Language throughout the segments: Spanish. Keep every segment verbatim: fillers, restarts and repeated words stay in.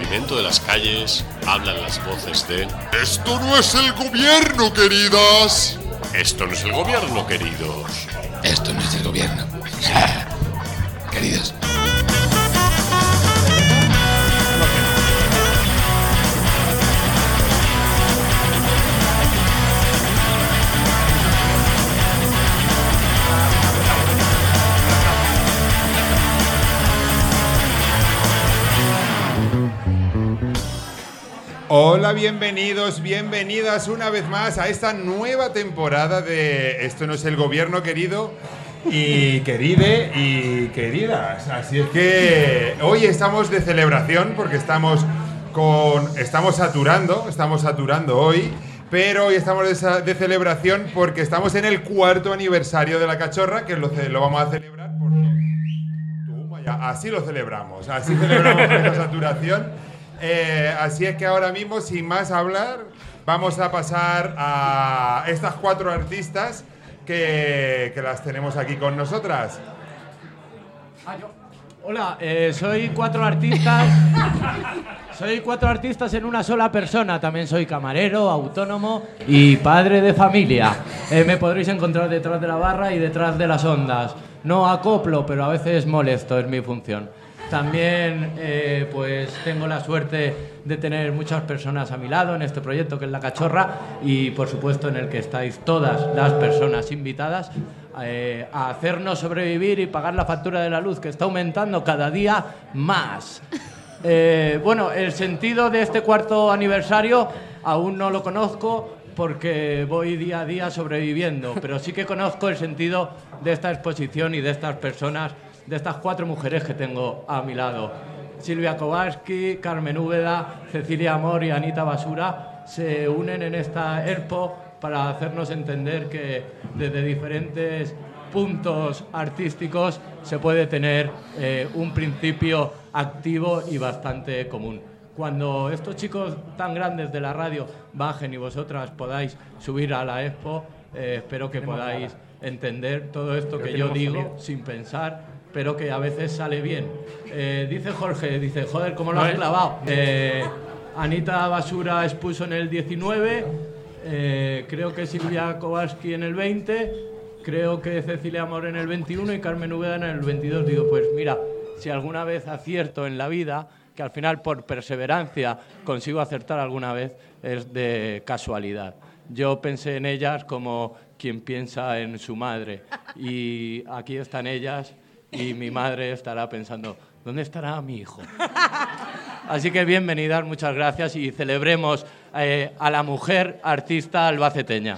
pavimento de las calles hablan las voces de... ¡Esto no es el gobierno, queridas! Esto no es el gobierno, queridos. Esto no es el gobierno. Queridos. Hola, bienvenidos, bienvenidas una vez más a esta nueva temporada de Esto no es el gobierno, querido y queride y queridas. Así es que hoy estamos de celebración porque estamos con estamos saturando, estamos saturando hoy, pero hoy estamos de, de celebración porque estamos en el cuarto aniversario de La Cachorra, que lo, lo vamos a celebrar por Toma ya, así lo celebramos, así celebramos esta saturación. Eh, así es que ahora mismo, sin más hablar, vamos a pasar a estas cuatro artistas que, que las tenemos aquí con nosotras. Ah, yo. Hola, eh, soy cuatro artistas. Soy cuatro artistas en una sola persona. También soy camarero, autónomo y padre de familia. Eh, me podréis encontrar detrás de la barra y detrás de las ondas. No acoplo, pero a veces molesto, es mi función. También eh, pues tengo la suerte de tener muchas personas a mi lado en este proyecto que es La Cachorra y por supuesto en el que estáis todas las personas invitadas eh, a hacernos sobrevivir y pagar la factura de la luz que está aumentando cada día más. Eh, bueno, el sentido de este cuarto aniversario aún no lo conozco porque voy día a día sobreviviendo, pero sí que conozco el sentido de esta exposición y de estas personas, de estas cuatro mujeres que tengo a mi lado. Silvia Kowalski, Carmen Úbeda, Cecilia Amor y Anita Basura se unen en esta expo para hacernos entender que desde diferentes puntos artísticos se puede tener eh, un principio activo y bastante común. Cuando estos chicos tan grandes de la radio bajen y vosotras podáis subir a la expo, eh, espero que podáis entender todo esto que yo digo sin pensar, pero que a veces sale bien. Eh, dice Jorge, dice, joder, ¿cómo lo has clavado? Eh, Anita Basura expuso en el diecinueve, eh, creo que Silvia Kowalski en el veinte, creo que Cecilia Amor en el veintiuno y Carmen Úbeda en el veintidós. Digo, pues mira, si alguna vez acierto en la vida, que al final por perseverancia consigo acertar alguna vez, es de casualidad. Yo pensé en ellas como quien piensa en su madre y aquí están ellas. Y mi madre estará pensando, ¿dónde estará mi hijo? Así que bienvenidas, muchas gracias y celebremos eh, a la mujer artista albaceteña.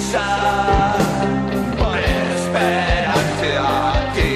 luchar por esperarte a ti.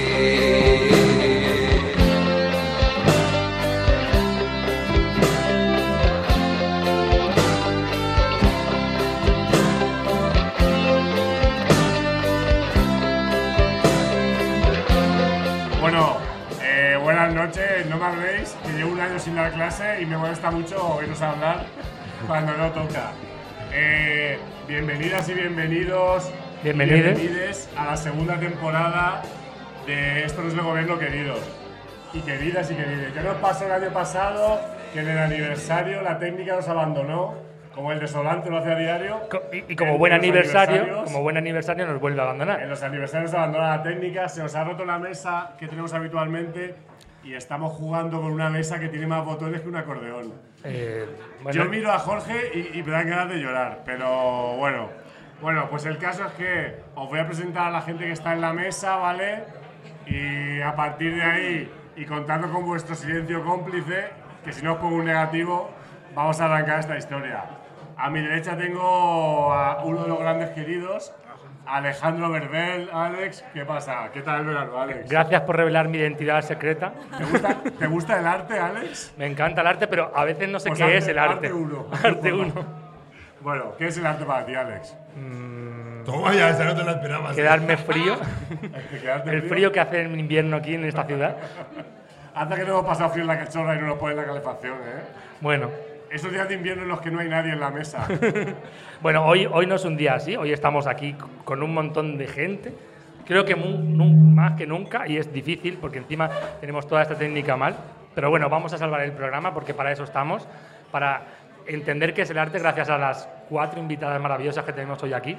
Bueno, eh, buenas noches, no me habléis, que llevo un año sin dar clase y me molesta mucho oíros hablar cuando no toca. Eh, bienvenidas y bienvenidos, Bienvenides. bienvenides a la segunda temporada de Esto no es el gobierno, queridos. Y queridas y queridos. ¿Qué nos pasó el año pasado? Que en el aniversario la técnica nos abandonó, como el desolante lo hace a diario. Co- Y, y como En buen los aniversario, aniversarios- como buen aniversario nos vuelve a En abandonar. los aniversarios se abandona la técnica, se nos ha roto la mesa que tenemos habitualmente y estamos jugando con una mesa que tiene más botones que un acordeón. Eh, bueno, Yo miro a Jorge y, y me dan ganas de llorar, pero bueno. Bueno, pues el caso es que os voy a presentar a la gente que está en la mesa, ¿vale? Y a partir de ahí, y contando con vuestro silencio cómplice, que si no os pongo un negativo, vamos a arrancar esta historia. A mi derecha tengo a uno de los grandes queridos, Alejandro Verbel. Alex, ¿qué pasa? ¿Qué tal el verano, Alex? gracias por revelar mi identidad secreta. ¿Te gusta, ¿Te gusta el arte, Alex? Me encanta el arte, pero a veces no sé Pues qué arte- es el arte. arte uno. Arte uno. Bueno, ¿qué es el arte para ti, Alex? Toma ya, esa no te la esperabas. Quedarme frío. ¿Quedarte El frío que hace en invierno aquí en esta ciudad. Hasta que no hemos pasado frío en la cachorra y no nos ponen la calefacción, ¿eh? Bueno, Esos días de invierno en los que no hay nadie en la mesa. bueno hoy, hoy no es un día así. Hoy estamos aquí con un montón de gente. Creo que mu- nu- más que nunca, y es difícil porque encima tenemos toda esta técnica mal. Pero bueno, vamos a salvar el programa porque para eso estamos, para entender qué es el arte gracias a las cuatro invitadas maravillosas que tenemos hoy aquí.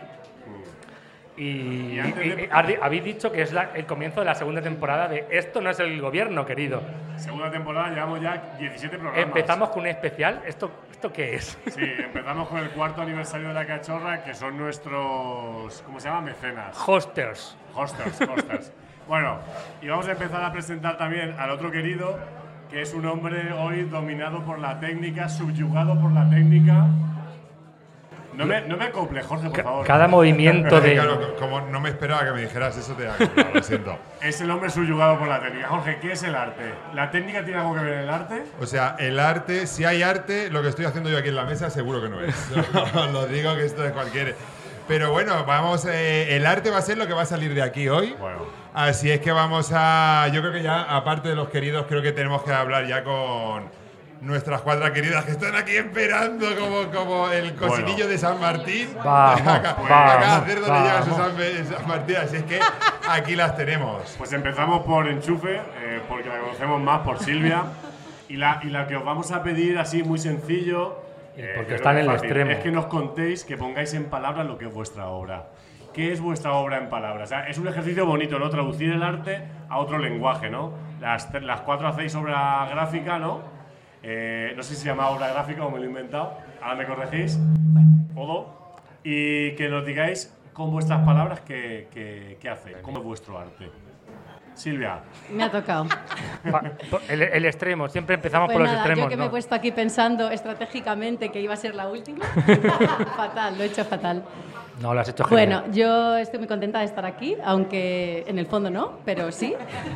Y, Y antes de- y- y habéis- habéis dicho que es la- el comienzo de la segunda temporada de Esto no es el gobierno, querido. Segunda temporada, llevamos ya diecisiete programas. Empezamos con un especial. ¿Esto, ¿Esto qué es? Sí, empezamos con el cuarto aniversario de la cachorra, que son nuestros, ¿cómo se llama? Mecenas. Hosters. Hosters, hosters. Bueno, y vamos a empezar a presentar también al otro querido, que es un hombre hoy dominado por la técnica, subyugado por la técnica. No me, no me acople, Jorge, por Ca- favor. Cada movimiento de... Claro, como no me esperaba que me dijeras eso, te hago, lo siento. Es el hombre subyugado por la técnica. Jorge, ¿qué es el arte? ¿La técnica tiene algo que ver en el arte? O sea, el arte, si hay arte, lo que estoy haciendo yo aquí en la mesa seguro que no es. Os lo digo que esto es cualquier... Pero bueno, vamos, eh, el arte va a ser lo que va a salir de aquí hoy. Bueno. Así es que vamos a... Yo creo que ya, aparte de los queridos, creo que tenemos que hablar ya con nuestras cuatro queridas que están aquí esperando como, como el cocinillo Bueno. de San Martín. Vamos, acá, vamos, acá a hacer donde llega su vamos. San, San Martín. Así es que aquí las tenemos. Pues empezamos por Enchufe, eh, porque la conocemos más por Silvia. Y la, y la que os vamos a pedir así muy sencillo, eh, porque yo está creo en que el es fácil, extremo. es que nos contéis, que pongáis en palabras lo que es vuestra obra. ¿Qué es vuestra obra en palabras? O sea, es un ejercicio bonito, ¿no? Traducir el arte a otro lenguaje, ¿no? Las, tre- las cuatro hacéis obra gráfica, ¿no? Eh, no sé si se llama obra gráfica o me lo he inventado. Ahora me corregís. Todo. Y que nos digáis con vuestras palabras qué, qué, qué hacéis, cómo es vuestro arte. Silvia. Me ha tocado. Pa- po- El, el extremo, siempre empezamos Pues por los nada, extremos. yo que me he ¿no? puesto aquí pensando estratégicamente que iba a ser la última. Fatal, lo he hecho fatal. No, lo has hecho genial. Bueno, yo estoy muy contenta de estar aquí, aunque en el fondo no, pero sí.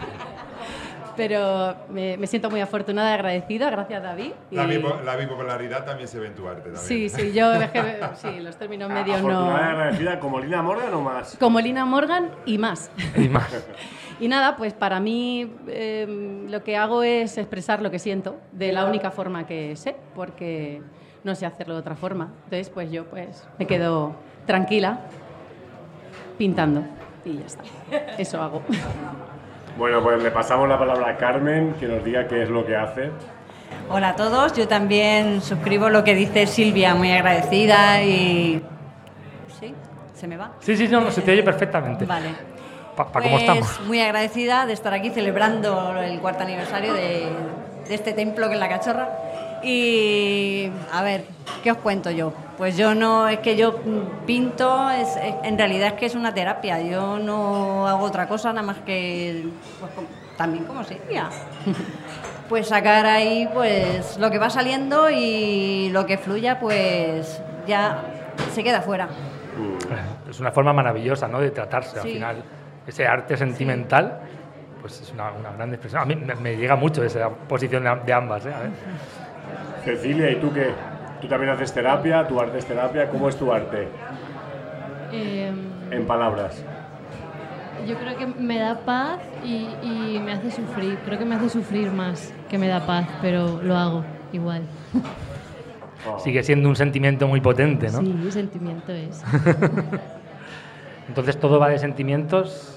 Pero me, me siento muy afortunada y agradecida, gracias David. La, Y- bipo- la bipolaridad también se ve en tu arte. También. Sí, sí, yo es que, sí, los términos medios Afortunada y no... agradecida como Lina Morgan o más. Como Lina Morgan y más. Y más. Y nada, pues para mí eh, lo que hago es expresar lo que siento de la única forma que sé, porque no sé hacerlo de otra forma. Entonces, pues yo pues me quedo tranquila pintando y ya está. Eso hago. Bueno, pues le pasamos la palabra a Carmen, que nos diga qué es lo que hace. Hola a todos, yo también suscribo lo que dice Silvia, muy agradecida y... ¿Sí? ¿Se me va? Sí, sí, no, no, se te oye perfectamente. Vale. Para Pues cómo estamos. muy agradecida de estar aquí celebrando el cuarto aniversario de, de este templo que es la Cachorra. Y a ver, ¿qué os cuento yo? Pues yo no, es que yo pinto, es, es- en realidad es que es una terapia, yo no hago otra cosa nada más que, pues, com- también como Silvia. Pues sacar ahí pues lo que va saliendo y lo que fluya pues ya se queda fuera. Uh. Es una forma maravillosa, ¿no?, de tratarse. Sí. Al final, ese arte sentimental, sí. pues es una, una gran expresión. A mí me, me llega mucho esa posición de, de ambas, ¿eh? A ver. Cecilia, ¿y tú qué? ¿Tú también haces terapia? ¿Tu arte es terapia? ¿Cómo es tu arte? Eh, en palabras. Yo creo que me da paz y, y me hace sufrir. Creo que me hace sufrir más que me da paz, pero lo hago igual. Oh. Sigue siendo un sentimiento muy potente, ¿no? Sí, un sentimiento es. Entonces, ¿todo va de sentimientos?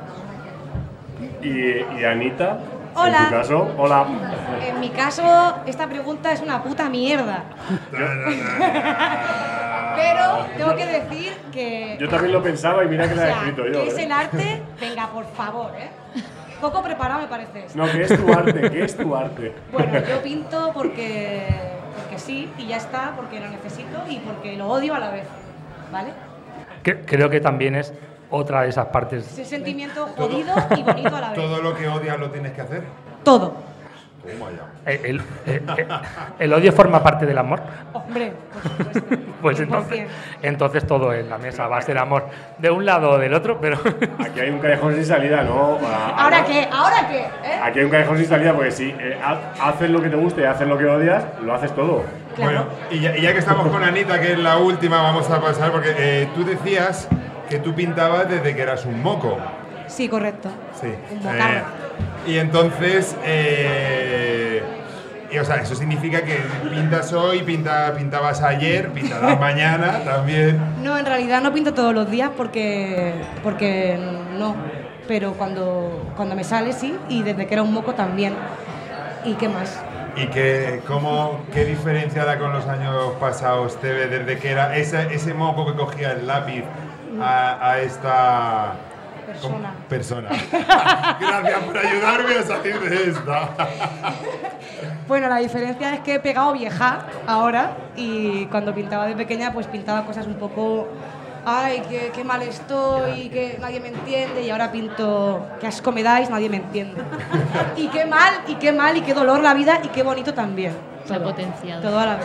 ¿Y, y Anita? Hola. En tu caso, hola. En mi caso, esta pregunta es una puta mierda. Pero tengo que decir que... Yo también lo pensaba y mira que o la he sea, escrito yo. ¿qué es ¿eh? el arte? Venga, por favor, ¿eh? Poco preparado me parece esto. No, ¿qué es tu arte? ¿Qué es tu arte? Bueno, yo pinto porque, porque sí, y ya está, porque lo necesito y porque lo odio a la vez, ¿vale? Que, creo que también es otra de esas partes. Ese sentimiento jodido y bonito a la vez. ¿Todo lo que odias lo tienes que hacer? Todo. Toma ya. El, el, el, el, ¿El odio forma parte del amor? Hombre, por supuesto. Pues entonces, entonces todo en la mesa va a ser amor. De un lado o del otro, pero... Aquí hay un callejón sin salida, ¿no? ¿Ahora qué? ¿Ahora qué? ¿Eh? Aquí hay un callejón sin salida porque si eh, haces lo que te gusta y haces lo que odias, lo haces todo. Claro. Bueno, y ya, y ya que estamos con Anita, que es la última, vamos a pasar, porque eh, tú decías que tú pintabas desde que eras un moco. Sí, correcto. Sí. Un mocarro. Eh, y entonces, eh, y, o sea, eso significa que pintas hoy, pinta, pintabas ayer, pintarás mañana también. No, en realidad no pinto todos los días porque, porque no, pero cuando, cuando me sale sí, y desde que era un moco también. ¿Y qué más? ¿Y qué, cómo, qué diferencia da con los años pasados, Tebe, desde que era ese, ese moco que cogía el lápiz a, a esta... Persona. Persona. Gracias por ayudarme a salir de esta. Bueno, la diferencia es que he pegado vieja ahora y cuando pintaba de pequeña pues pintaba cosas un poco... Ay, qué, qué mal estoy, que nadie me entiende, y ahora pinto qué asco me dais, nadie me entiende. Y qué mal, y qué mal, y qué dolor la vida, y qué bonito también. Se ha potenciado. Todo a la vez.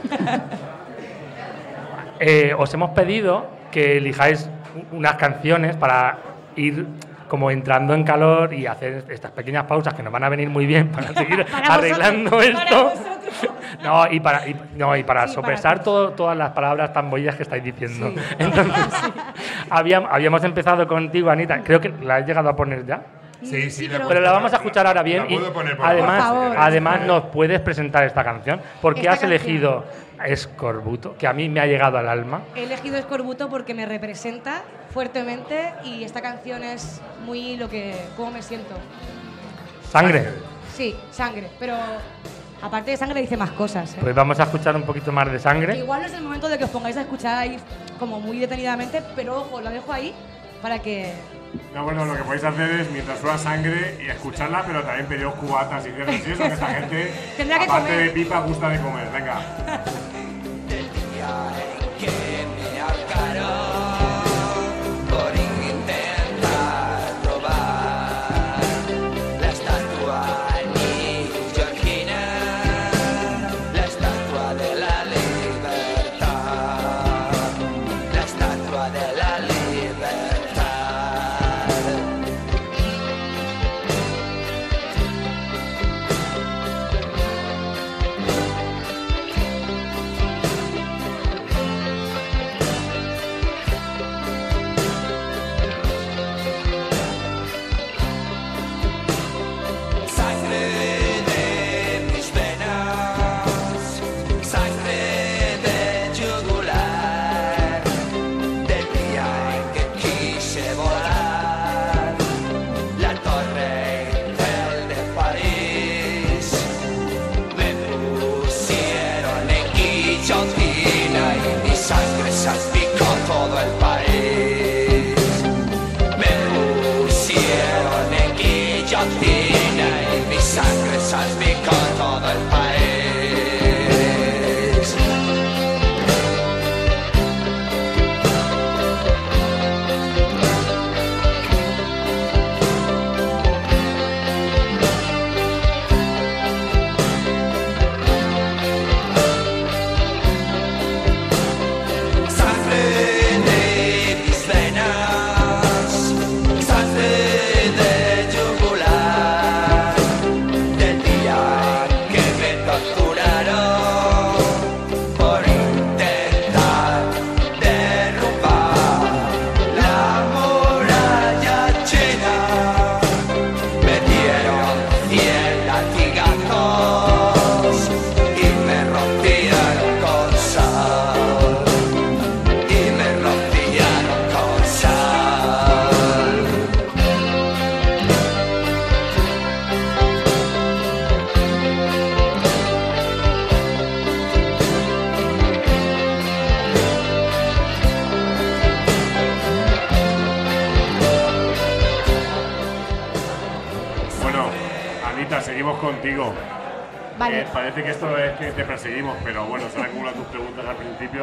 eh, os hemos pedido que elijáis unas canciones para ir como entrando en calor y hacer estas pequeñas pausas que nos van a venir muy bien para seguir para arreglando vosotros, esto. Para no, y para, y, no, y para sí, sopesar para todo, todas las palabras tan bellas que estáis diciendo. Sí. Entonces, sí. habíamos, habíamos empezado contigo, Anita. Creo que la has llegado a poner ya. Sí, sí, pero, pero la vamos a escuchar ahora bien. La Y puedo poner por además, por favor, además por favor. nos puedes presentar esta canción. ¿Por qué Esta has canción. elegido Escorbuto? Que a mí me ha llegado al alma. He elegido Escorbuto porque me representa fuertemente y esta canción es muy lo que... cómo me siento. Sangre. Sí, sangre, pero aparte de sangre dice más cosas. ¿eh? Pues vamos a escuchar un poquito más de Que sangre. igual no es el momento de que os pongáis a escuchar ahí como muy detenidamente, pero ojo, lo dejo ahí para que... No, bueno, lo que podéis hacer es, mientras suena sangre, y escucharla, pero también pediros cubatas y cierres y eso, que esta gente, Tendrá que aparte comer. de pipa, gusta de comer. Venga. Por intentar robar la estatua neoyorquina, la estatua de la libertad, la estatua de la libertad. seguimos contigo. Vale. Eh, parece que esto es que te perseguimos, pero bueno, se han acumulado tus preguntas al principio.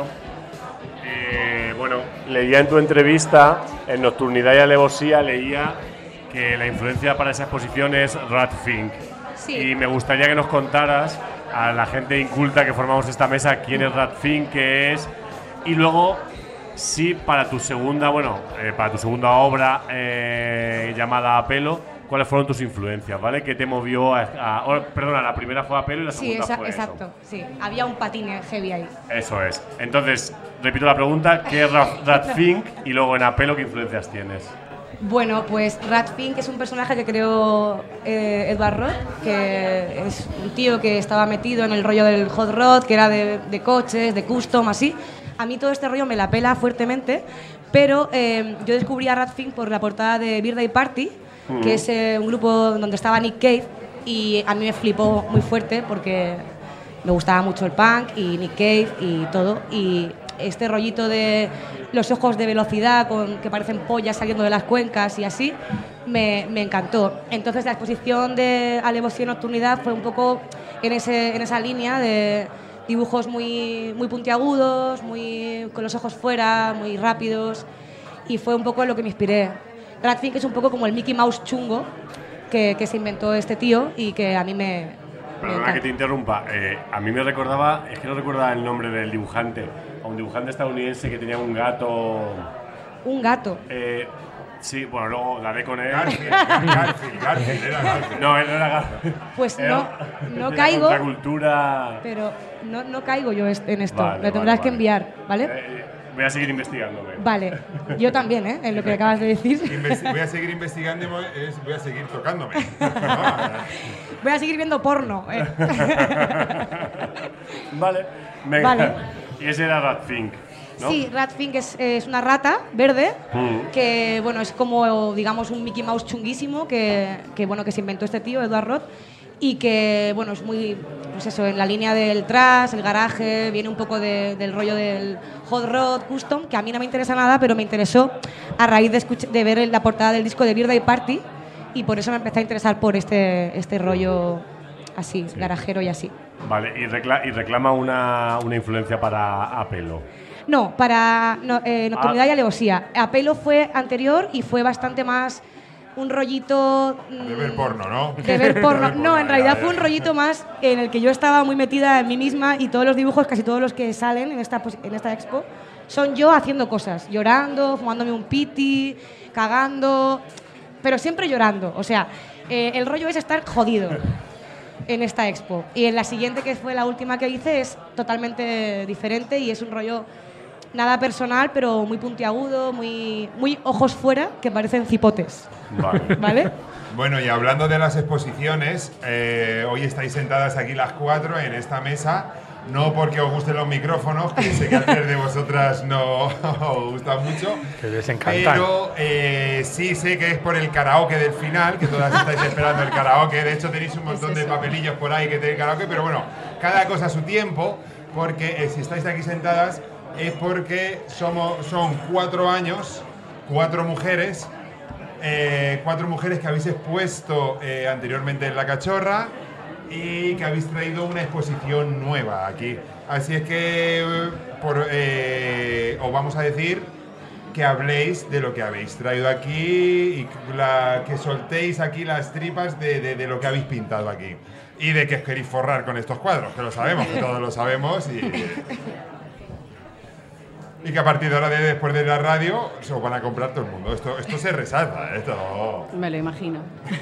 Eh, bueno, leía en tu entrevista, en Nocturnidad y Alevosía, leía que la influencia para esa exposición es Rat Fink. Sí. Y me gustaría que nos contaras a la gente inculta que formamos esta mesa quién es Rat Fink, qué es, y luego si para tu segunda, bueno, eh, para tu segunda obra eh, llamada Apelo, ¿cuáles fueron tus influencias, vale? ¿Qué te movió a, a oh, perdona, la primera fue Apelo y la Sí, segunda esa- fue exacto. eso? Sí, había un patín heavy ahí. Eso es. Entonces, repito la pregunta, ¿qué es Rat, Rat Fink? Y luego en Apelo, ¿qué influencias tienes? Bueno, pues Rat Fink es un personaje que creó eh, Edward Roth, que es un tío que estaba metido en el rollo del hot rod, que era de, de coches, de custom, así. A mí todo este rollo me la pela fuertemente, pero eh, yo descubrí a Rat Fink por la portada de Birthday Party, Mm. que es eh, un grupo donde estaba Nick Cave, y a mí me flipó muy fuerte porque me gustaba mucho el punk y Nick Cave y todo, y este rollito de los ojos de velocidad con que parecen pollas saliendo de las cuencas y así, me, me encantó. Entonces la exposición de Alevosía y Nocturnidad fue un poco en, ese, en esa línea de dibujos muy, muy puntiagudos, muy, con los ojos fuera, muy rápidos, y fue un poco en lo que me inspiré. Rat Fink es un poco como el Mickey Mouse chungo que, que se inventó este tío y que a mí me, me Perdona encanta. que te interrumpa. Eh, a mí me recordaba, es que no recordaba el nombre del dibujante, a un dibujante estadounidense que tenía un gato. Un gato. Eh, sí, bueno, luego daré con él. Garfield, Garfield, Garfield, era Garfield. No, él no era Garfield. Pues Era- no, no de la caigo. contracultura. Pero no, no caigo yo est- en esto. Vale, Lo tendrás vale, que vale. enviar, ¿vale? Eh, voy a seguir investigándome. Vale. Yo también, ¿eh? En lo que acabas de decir. Investi- voy a seguir investigando y voy, es- voy a seguir tocándome. Voy a seguir viendo porno. ¿eh? Vale, venga. Vale. Y ese era Rat Fink, ¿no? Sí, Rat Fink es, es una rata verde Mm. que, bueno, es como, digamos, un Mickey Mouse chunguísimo que, que, bueno, que se inventó este tío, Edward Roth, y que, bueno, es muy, pues eso, en la línea del trash, el garaje, viene un poco de- del rollo del hot rod custom, que a mí no me interesa nada, pero me interesó a raíz de, escuch- de ver la portada del disco de Birthday Party, y por eso me empecé a interesar por este, este rollo así, garajero y así. Vale, y, recla- y reclama una, una influencia para Apelo. No, para no, eh, Nocturnidad Ah. y Alevosía. Apelo fue anterior y fue bastante más un rollito... mm, De ver porno, ¿no? De ver porno. De ver No, en ya, realidad ya. fue un rollito más en el que yo estaba muy metida en mí misma y todos los dibujos, casi todos los que salen en esta, posi- en esta expo, son yo haciendo cosas, llorando, fumándome un piti, cagando, pero siempre llorando. O sea, eh, el rollo es estar jodido en esta expo. Y en la siguiente, que fue la última que hice, es totalmente diferente y es un rollo nada personal, pero muy puntiagudo, muy, muy ojos fuera, que parecen cipotes. Vale. ¿Vale? Bueno, y hablando de las exposiciones, eh, hoy estáis sentadas aquí las cuatro en esta mesa, no porque os gusten los micrófonos, que sé que a tres de vosotras no os gustan mucho, Que les encantan. pero eh, sí sé que es por el karaoke del final, que todas estáis esperando el karaoke. De hecho, tenéis un montón de papelillos por ahí que tenéis karaoke, pero bueno, cada cosa a su tiempo, porque eh, si estáis aquí sentadas es porque somos, son cuatro años, cuatro mujeres, eh, cuatro mujeres que habéis expuesto eh, anteriormente en La Cachorra y que habéis traído una exposición nueva aquí. Así es que eh, por, eh, os vamos a decir que habléis de lo que habéis traído aquí y la, que soltéis aquí las tripas de, de, de lo que habéis pintado aquí. Y de que os queréis forrar con estos cuadros, que lo sabemos, que todos lo sabemos. Y, y que a partir de ahora, de, después de la radio, se os van a comprar todo el mundo. Esto, esto se resalta, esto... Me lo imagino.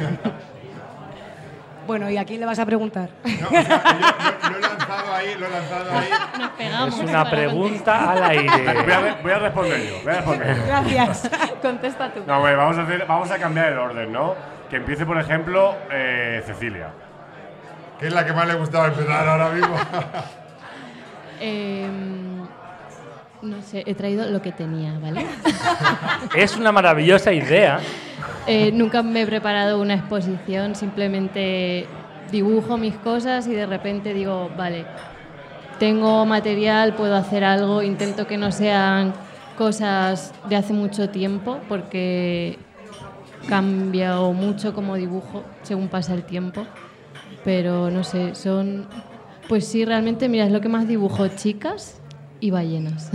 Bueno, ¿y a quién le vas a preguntar? No, o sea, yo, yo- lo he lanzado ahí, lo he lanzado ahí. Nos pegamos. Es una para pregunta al aire. Voy a, re- voy a responder yo. Voy a responder yo. Gracias. Contesta tú. No, bueno, vamos a, hacer, vamos a cambiar el orden, ¿no? Que empiece, por ejemplo, eh, Cecilia. Que es la que más le gustaba empezar ahora mismo. Em, no sé, he traído lo que tenía, ¿vale? Es una maravillosa idea. Eh, nunca me he preparado una exposición, simplemente dibujo mis cosas y de repente digo, vale, tengo material, puedo hacer algo, intento que no sean cosas de hace mucho tiempo porque cambia mucho como dibujo según pasa el tiempo. pero no sé, son... Pues sí, realmente, mira, es lo que más dibujo, chicas y ballenas.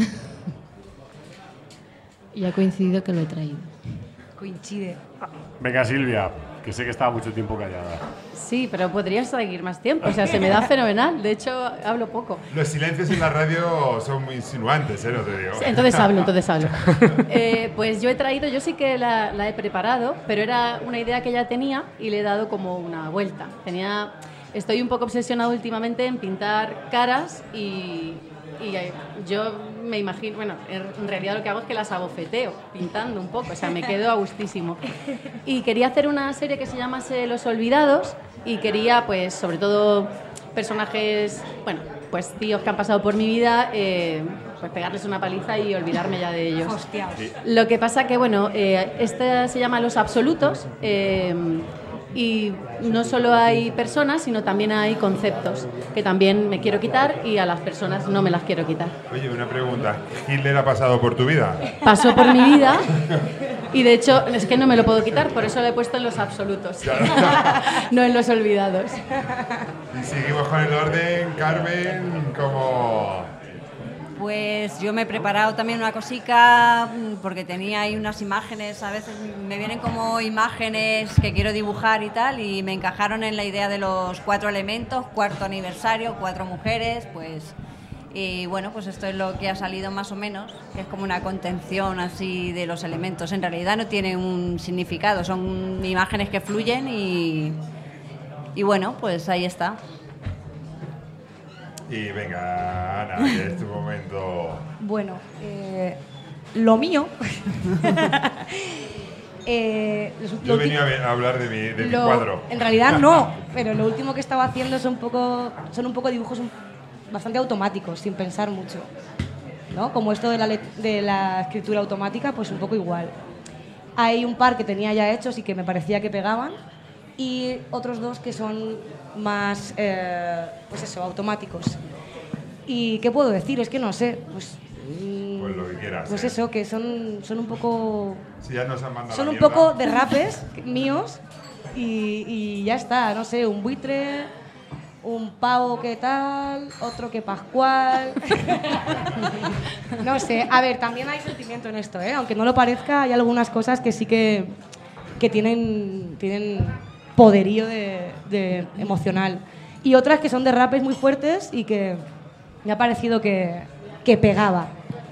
Y ha coincidido que lo he traído. Coincide. Venga, Silvia, que sé que estaba mucho tiempo callada. Sí, pero podrías seguir más tiempo. O sea, se me da fenomenal. De hecho, hablo poco. Los silencios en la radio son muy insinuantes, ¿eh? No te digo. Entonces hablo, entonces hablo. Eh, pues yo he traído, yo sí que la, la he preparado, pero era una idea que ya tenía y le he dado como una vuelta. Tenía, estoy un poco obsesionado últimamente en pintar caras y, y yo me imagino, bueno, en realidad lo que hago es que las abofeteo pintando un poco, o sea, me quedo a gustísimo. Y quería hacer una serie que se llamase Los Olvidados y quería, pues, sobre todo personajes, bueno, pues tíos que han pasado por mi vida, eh, pues pegarles una paliza y olvidarme ya de ellos. Hostiaos. Lo que pasa que, bueno, eh, esta se llama Los Absolutos eh, y no solo hay personas, sino también hay conceptos que también me quiero quitar y a las personas no me las quiero quitar. Oye, una pregunta. ¿Hitler ha pasado por tu vida? Pasó por mi vida y de hecho es que no me lo puedo quitar, por eso lo he puesto en Los Absolutos, no en Los Olvidados. Y seguimos con el orden, Carmen, como... Pues yo me he preparado también una cosica porque tenía ahí unas imágenes, a veces me vienen como imágenes que quiero dibujar y tal, y me encajaron en la idea de los cuatro elementos, cuarto aniversario, cuatro mujeres, pues... Y bueno, pues esto es lo que ha salido más o menos, que es como una contención así de los elementos. En realidad no tiene un significado, son imágenes que fluyen y, y bueno, pues ahí está. Y venga, Ana, que es tu momento. Bueno, eh, lo mío... eh, Yo venía a hablar de mi, de mi lo, cuadro. En realidad no, pero lo último que estaba haciendo son, poco, son un poco dibujos un, bastante automáticos, sin pensar mucho, ¿no? Como esto de la, de la escritura automática, pues un poco igual. Hay un par que tenía ya hechos y que me parecía que pegaban, y otros dos que son más, eh, pues eso, automáticos. ¿Y qué puedo decir? Es que no sé, pues... Pues lo que quieras. Pues ¿eh? eso, que son, son un poco... Si ya nos han mandado Son la un mierda. poco derrapes míos y, y ya está, no sé, un buitre, un pavo que tal, otro que Pascual... No sé, a ver, también hay sentimiento en esto, ¿eh? Aunque no lo parezca, hay algunas cosas que sí que, que tienen, tienen poderío de, de emocional. Y otras que son derrapes muy fuertes y que me ha parecido que, que pegaba.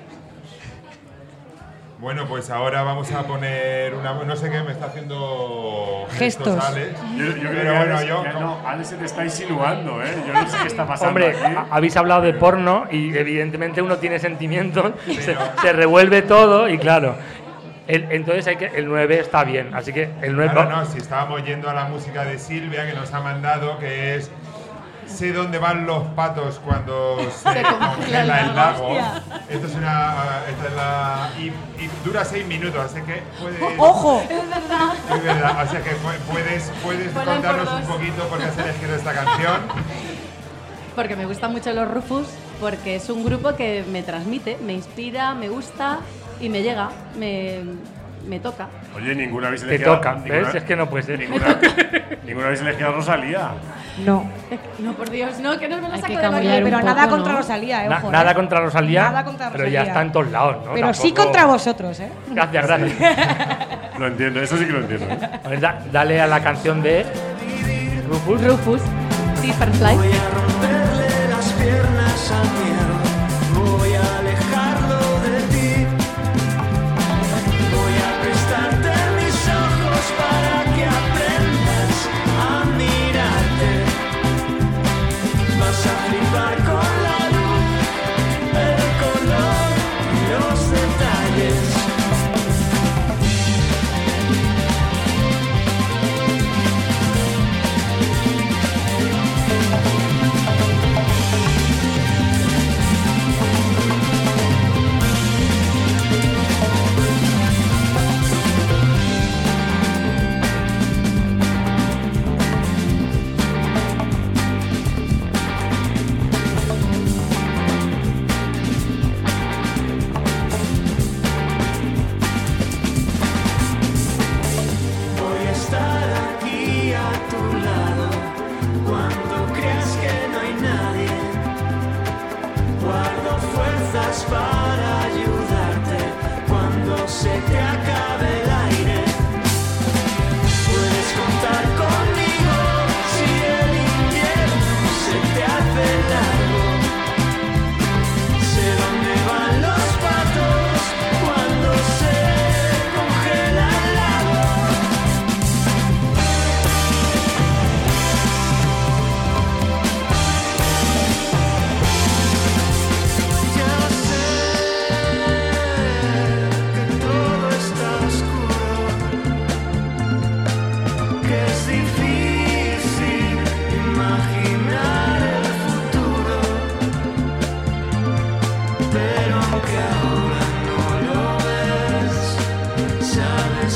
Bueno, pues ahora vamos a poner una... No sé qué me está haciendo gestos, Gestos. Alex. Yo, yo creo Pero que bueno, Alex, yo... ya no, Alex se te está insinuando, ¿eh? Yo no sé qué está pasando Hombre, aquí. ha- habéis hablado de porno y evidentemente uno tiene sentimientos, se, se revuelve todo y claro. El, entonces hay que, el nueve está bien, así que el nueve... Claro, no, si estábamos yendo a la música de Silvia, que nos ha mandado, que es... Sé dónde van los patos cuando se, Se congela congela el el lago. hostia. Esto es una... Esta es la... Y, y dura seis minutos, así que puedes... ¡Ojo! Es verdad. Es verdad, o sea que pu- puedes, puedes Ponla en contarnos por un dos. poquito por qué has elegido esta canción. Porque me gustan mucho los Rufus, porque es un grupo que me transmite, me inspira, me gusta y me llega, me, me toca. Oye, ninguna habéis Te elegido... toca, ninguna- ¿ves? Es que no puede ser. Ninguna, ninguna habéis elegido a Rosalía. No. No, por Dios, no, que no me lo Hay saco que de la cambiar mano. Pero un nada poco, contra ¿no? Rosalía, eh, Na- ojo, nada ¿eh? contra Rosalía, Nada contra pero ya Rosalía. está en todos lados, ¿no? Pero sí Tampoco- contra vosotros, ¿eh? Gracias, gracias. Lo entiendo, eso sí que lo entiendo. ¿eh? A ver, da- dale a la canción de Rufus. Rufus, Different Life. Voy a romperle las piernas al miedo, voy a alejarlo de ti. Voy a prestarte mis ojos para que aprendas a mirarte. Vas a flipar con la luz, el color y los detalles.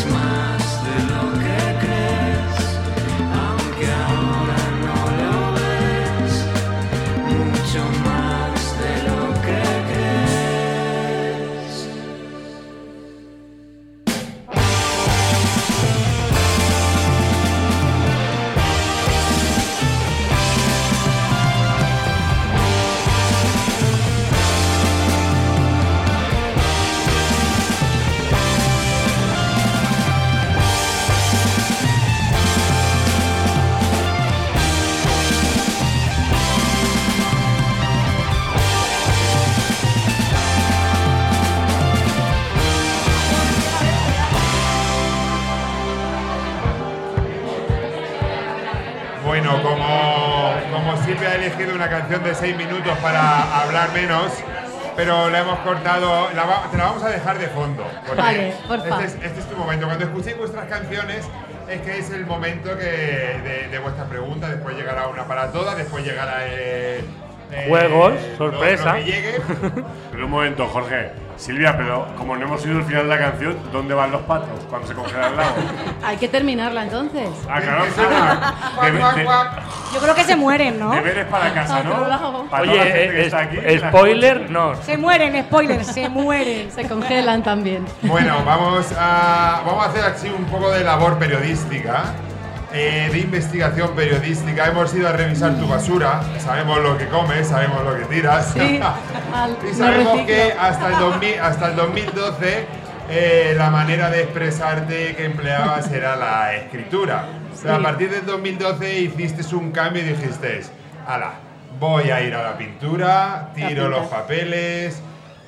es más de lo que crees, aunque ahora no lo ves, mucho más de lo que crees. Bueno, como, como Silvia ha elegido una canción de seis minutos para hablar menos, pero la hemos cortado, la va- te la vamos a dejar de fondo. porque Vale, porfa. Este es, este es tu momento. Cuando escuchéis vuestras canciones, es que es el momento que de, de vuestra pregunta. Después llegará una para todas, después llegará eh, eh, Juegos, lo- sorpresa. lo que llegue. Pero un momento, Jorge. Silvia, pero como no hemos oído el final de la canción, ¿dónde van los patos cuando se congela el lago? Hay que terminarla entonces. Ah, claro, claro. Cuac, cuac, De- cuac. Yo creo que se mueren, ¿no? Deberes para casa, A otro ¿no? lado. Para toda la gente que Oye, está aquí, es, la- spoiler, no. Se mueren, spoiler, se mueren. Se congelan también. Bueno, vamos a, vamos a hacer así un poco de labor periodística, eh, de investigación periodística. Hemos ido a revisar tu basura, sabemos lo que comes, sabemos lo que tiras. Sí, al- Y no sabemos reciclo. que hasta el, dos mil, hasta el dos mil doce eh, la manera de expresarte que empleabas era la escritura. Pero a partir del dos mil doce hiciste un cambio y dijiste, ala, voy a ir a la pintura, tiro A los pintar. papeles.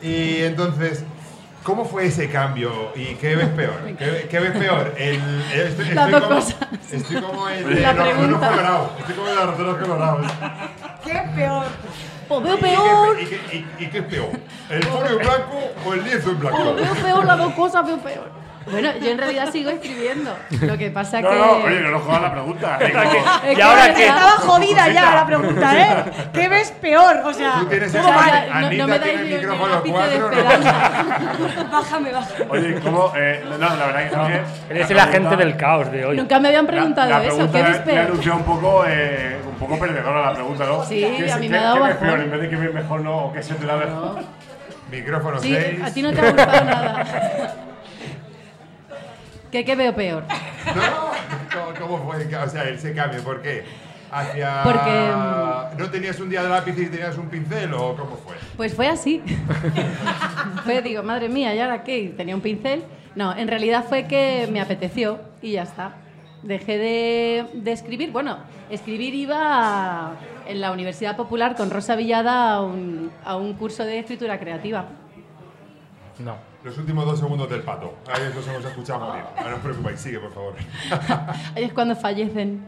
Y entonces, ¿cómo fue ese cambio? ¿Y qué ves peor? ¿Qué, qué ves peor? El, el- estoy, Las estoy dos como, cosas. Estoy como el de La los ratones pregunta. colorados. Estoy como el de los ratones colorados. ¿Qué peor? Pues veo ¿Y qué- peor. ¿Y, qué, y- y qué es peor? ¿El folio en blanco o el lienzo en blanco? Pues veo peor, las dos cosas veo peor. Bueno, yo en realidad sigo escribiendo. Lo que pasa No, que. no, oye, no nos jodas la pregunta. Digo, Es ¿Y que ahora de qué? verdad- Estaba jodida ya Cosita. la pregunta, ¿eh? ¿Qué ves peor? O sea, Tú tienes ¿Cómo esa- vaya? No- Anita no me tiene dais el ni- ni micrófono un ápice de cuatro, ¿no? esperanza. bájame, bájame. Oye, ¿cómo? Eh, no, la verdad que Jorge, Eres la el agente pregunta- del caos de hoy. Nunca me habían la- preguntado la eso. pregunta ¿Qué ves le- le ha peor? anunciado un poco, eh, un poco perdedora la pregunta, ¿no? Sí, ¿Qué a es- mí qué- me ha dado ¿Qué ves bajón. peor? En vez de que ves mejor no, o que se te da mejor. Micrófono Sí, seis. a ti no te ha gustado nada. ¿Qué, qué veo peor? ¿Cómo, cómo fue? O sea, ese cambio, ¿por qué? Hacia... Porque, ¿No tenías un día de lápiz y tenías un pincel o cómo fue? Pues fue así. Fue, digo, madre mía, ¿y ahora qué? Y tenía un pincel. No, en realidad fue que me apeteció y ya está. Dejé de, de escribir. Bueno, escribir iba a- en la Universidad Popular con Rosa Villada a un, a un curso de escritura creativa. No. Los últimos dos segundos del pato. Ahí los hemos escuchado morir. No os preocupéis, sigue, por favor. Ahí es cuando fallecen.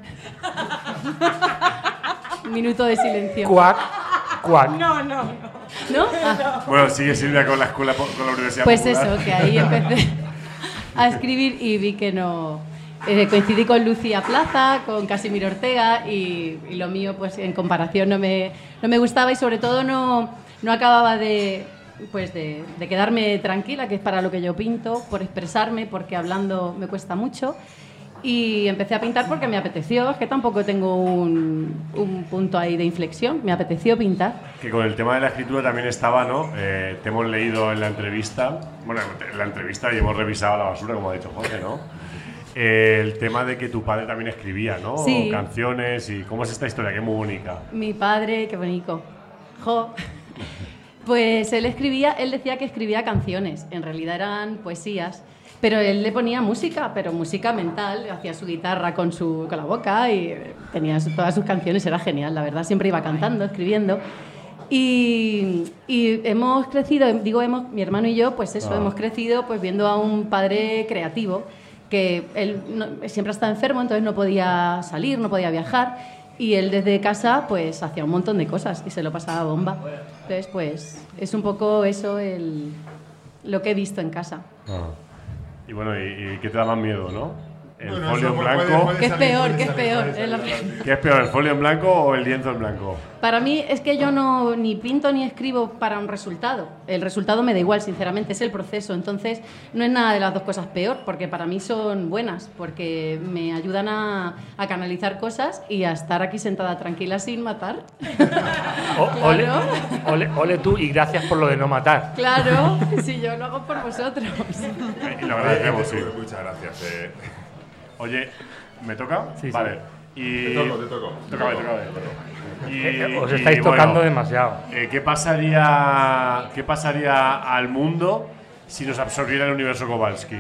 Minuto de silencio. Cuac, cuac. No, no, no. ¿No? Ah, Bueno, sigue Silvia con la escuela, con la Universidad pues Popular. eso, que ahí empecé a escribir y vi que no. Eh, coincidí con Lucía Plaza, con Casimiro Ortega y, y lo mío, pues en comparación, no me, no me gustaba y sobre todo no, no acababa de, pues de, de quedarme tranquila, que es para lo que yo pinto, por expresarme, porque hablando me cuesta mucho. Y empecé a pintar porque me apeteció, es que tampoco tengo un, un punto ahí de inflexión, me apeteció pintar. Que con el tema de la escritura también estaba, ¿no? Eh, te hemos leído en la entrevista, bueno, en la entrevista y hemos revisado la basura, como ha dicho Jorge, ¿no? Eh, el tema de que tu padre también escribía, ¿no? Sí. Canciones y cómo es esta historia, que es muy bonita. Mi padre, qué bonito. Jo. Pues él escribía, él decía que escribía canciones, en realidad eran poesías, pero él le ponía música, pero música mental, hacía su guitarra con, su, con la boca y tenía su- todas sus canciones, era genial, la verdad, siempre iba cantando, escribiendo. Y, y hemos crecido, digo hemos, mi hermano y yo, pues eso, Ah. hemos crecido pues viendo a un padre creativo, que él no- siempre estaba enfermo, entonces no podía salir, no podía viajar, y él desde casa pues hacía un montón de cosas y se lo pasaba bomba. Entonces pues es un poco eso el, lo que he visto en casa. Y bueno, ¿y, y qué te da más miedo, no? el Bueno, folio eso en puede- blanco. puede ¿Qué es salir, peor? puede ¿Qué es salir, peor? puede Es la- salir. ¿Qué es peor, el folio en blanco o el lienzo en blanco? Para mí es que yo no ni pinto ni escribo para un resultado. El resultado me da igual, sinceramente, es el proceso. Entonces, no es nada de las dos cosas peor, porque para mí son buenas, porque me ayudan a, a canalizar cosas y a estar aquí sentada tranquila sin matar. O- ole, Claro. ole, ole tú y gracias por lo de no matar. Claro, si yo lo hago por vosotros. Eh, Y lo agradecemos, sí. Muchas gracias. eh. Oye, ¿me toca? Sí, sí. Vale. Y... Te toco, te toco. Tócame, tócame, tócame. Y, Eh, os y, estáis bueno, tocando demasiado. eh, ¿qué, pasaría, ¿Qué pasaría al mundo si nos absorbiera el universo Kowalski?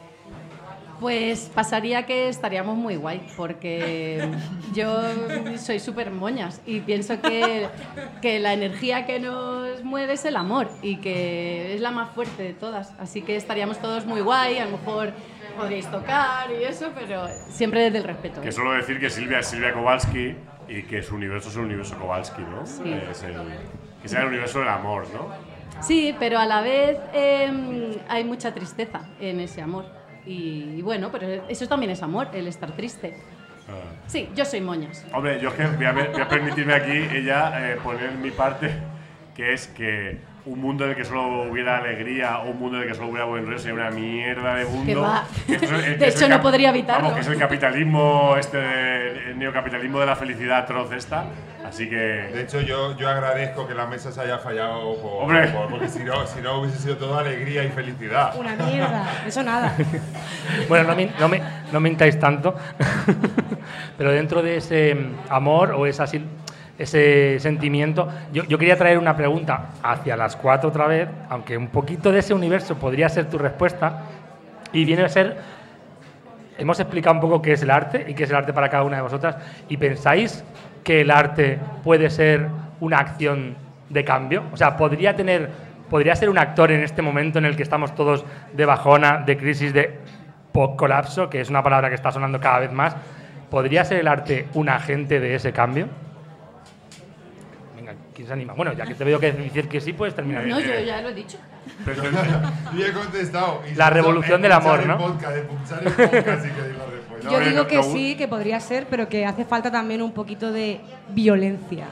Pues pasaría que estaríamos muy guay, porque yo soy súper moñas y pienso que, que la energía que nos mueve es el amor y que es la más fuerte de todas. Así que estaríamos todos muy guay, a lo mejor podríais tocar y eso, pero siempre desde el respeto. ¿eh? Que solo decir que Silvia es Silvia Kowalski y que su universo es el universo Kowalski, ¿no? Sí. Es el, que sea el universo del amor, ¿no? Sí, pero a la vez eh, hay mucha tristeza en ese amor. Y, y bueno, pero eso también es amor, el estar triste. Ah. Sí, yo soy moñas. Hombre, yo es que voy a, voy a permitirme aquí ella eh, poner mi parte, que es que un mundo en el que solo hubiera alegría o un mundo en el que solo hubiera buen rollo sería una mierda de mundo. Que va. Que esto es el- De que es hecho, el no cap- podría evitarlo. Vamos, que es el capitalismo, este, el neocapitalismo de la felicidad atroz esta. Así que... De hecho, yo, yo agradezco que la mesa se haya fallado por, Hombre. por- porque si no, si no hubiese sido toda alegría y felicidad. Una mierda, eso nada. Bueno, no, me- no, me, no mintáis tanto, pero dentro de ese mm, amor o esa, sil- ese sentimiento, yo, yo quería traer una pregunta hacia las cuatro otra vez, aunque un poquito de ese universo podría ser tu respuesta, y viene a ser, hemos explicado un poco qué es el arte y qué es el arte para cada una de vosotras, y pensáis que el arte puede ser una acción de cambio, o sea, podría tener, podría ser un actor en este momento en el que estamos todos de bajona, de crisis, de post-colapso, que es una palabra que está sonando cada vez más. ¿Podría ser el arte un agente de ese cambio? Venga, ¿quién se anima? Bueno, ya que te veo que decir que sí, puedes terminar. No, yo ya lo he dicho. Y he contestado. Y La si revolución no, del amor, escuchar ¿no? el podcast, escuchar el podcast y que diga después. Yo No, digo no, que no, sí, que podría ser, pero que hace falta también un poquito de violencia.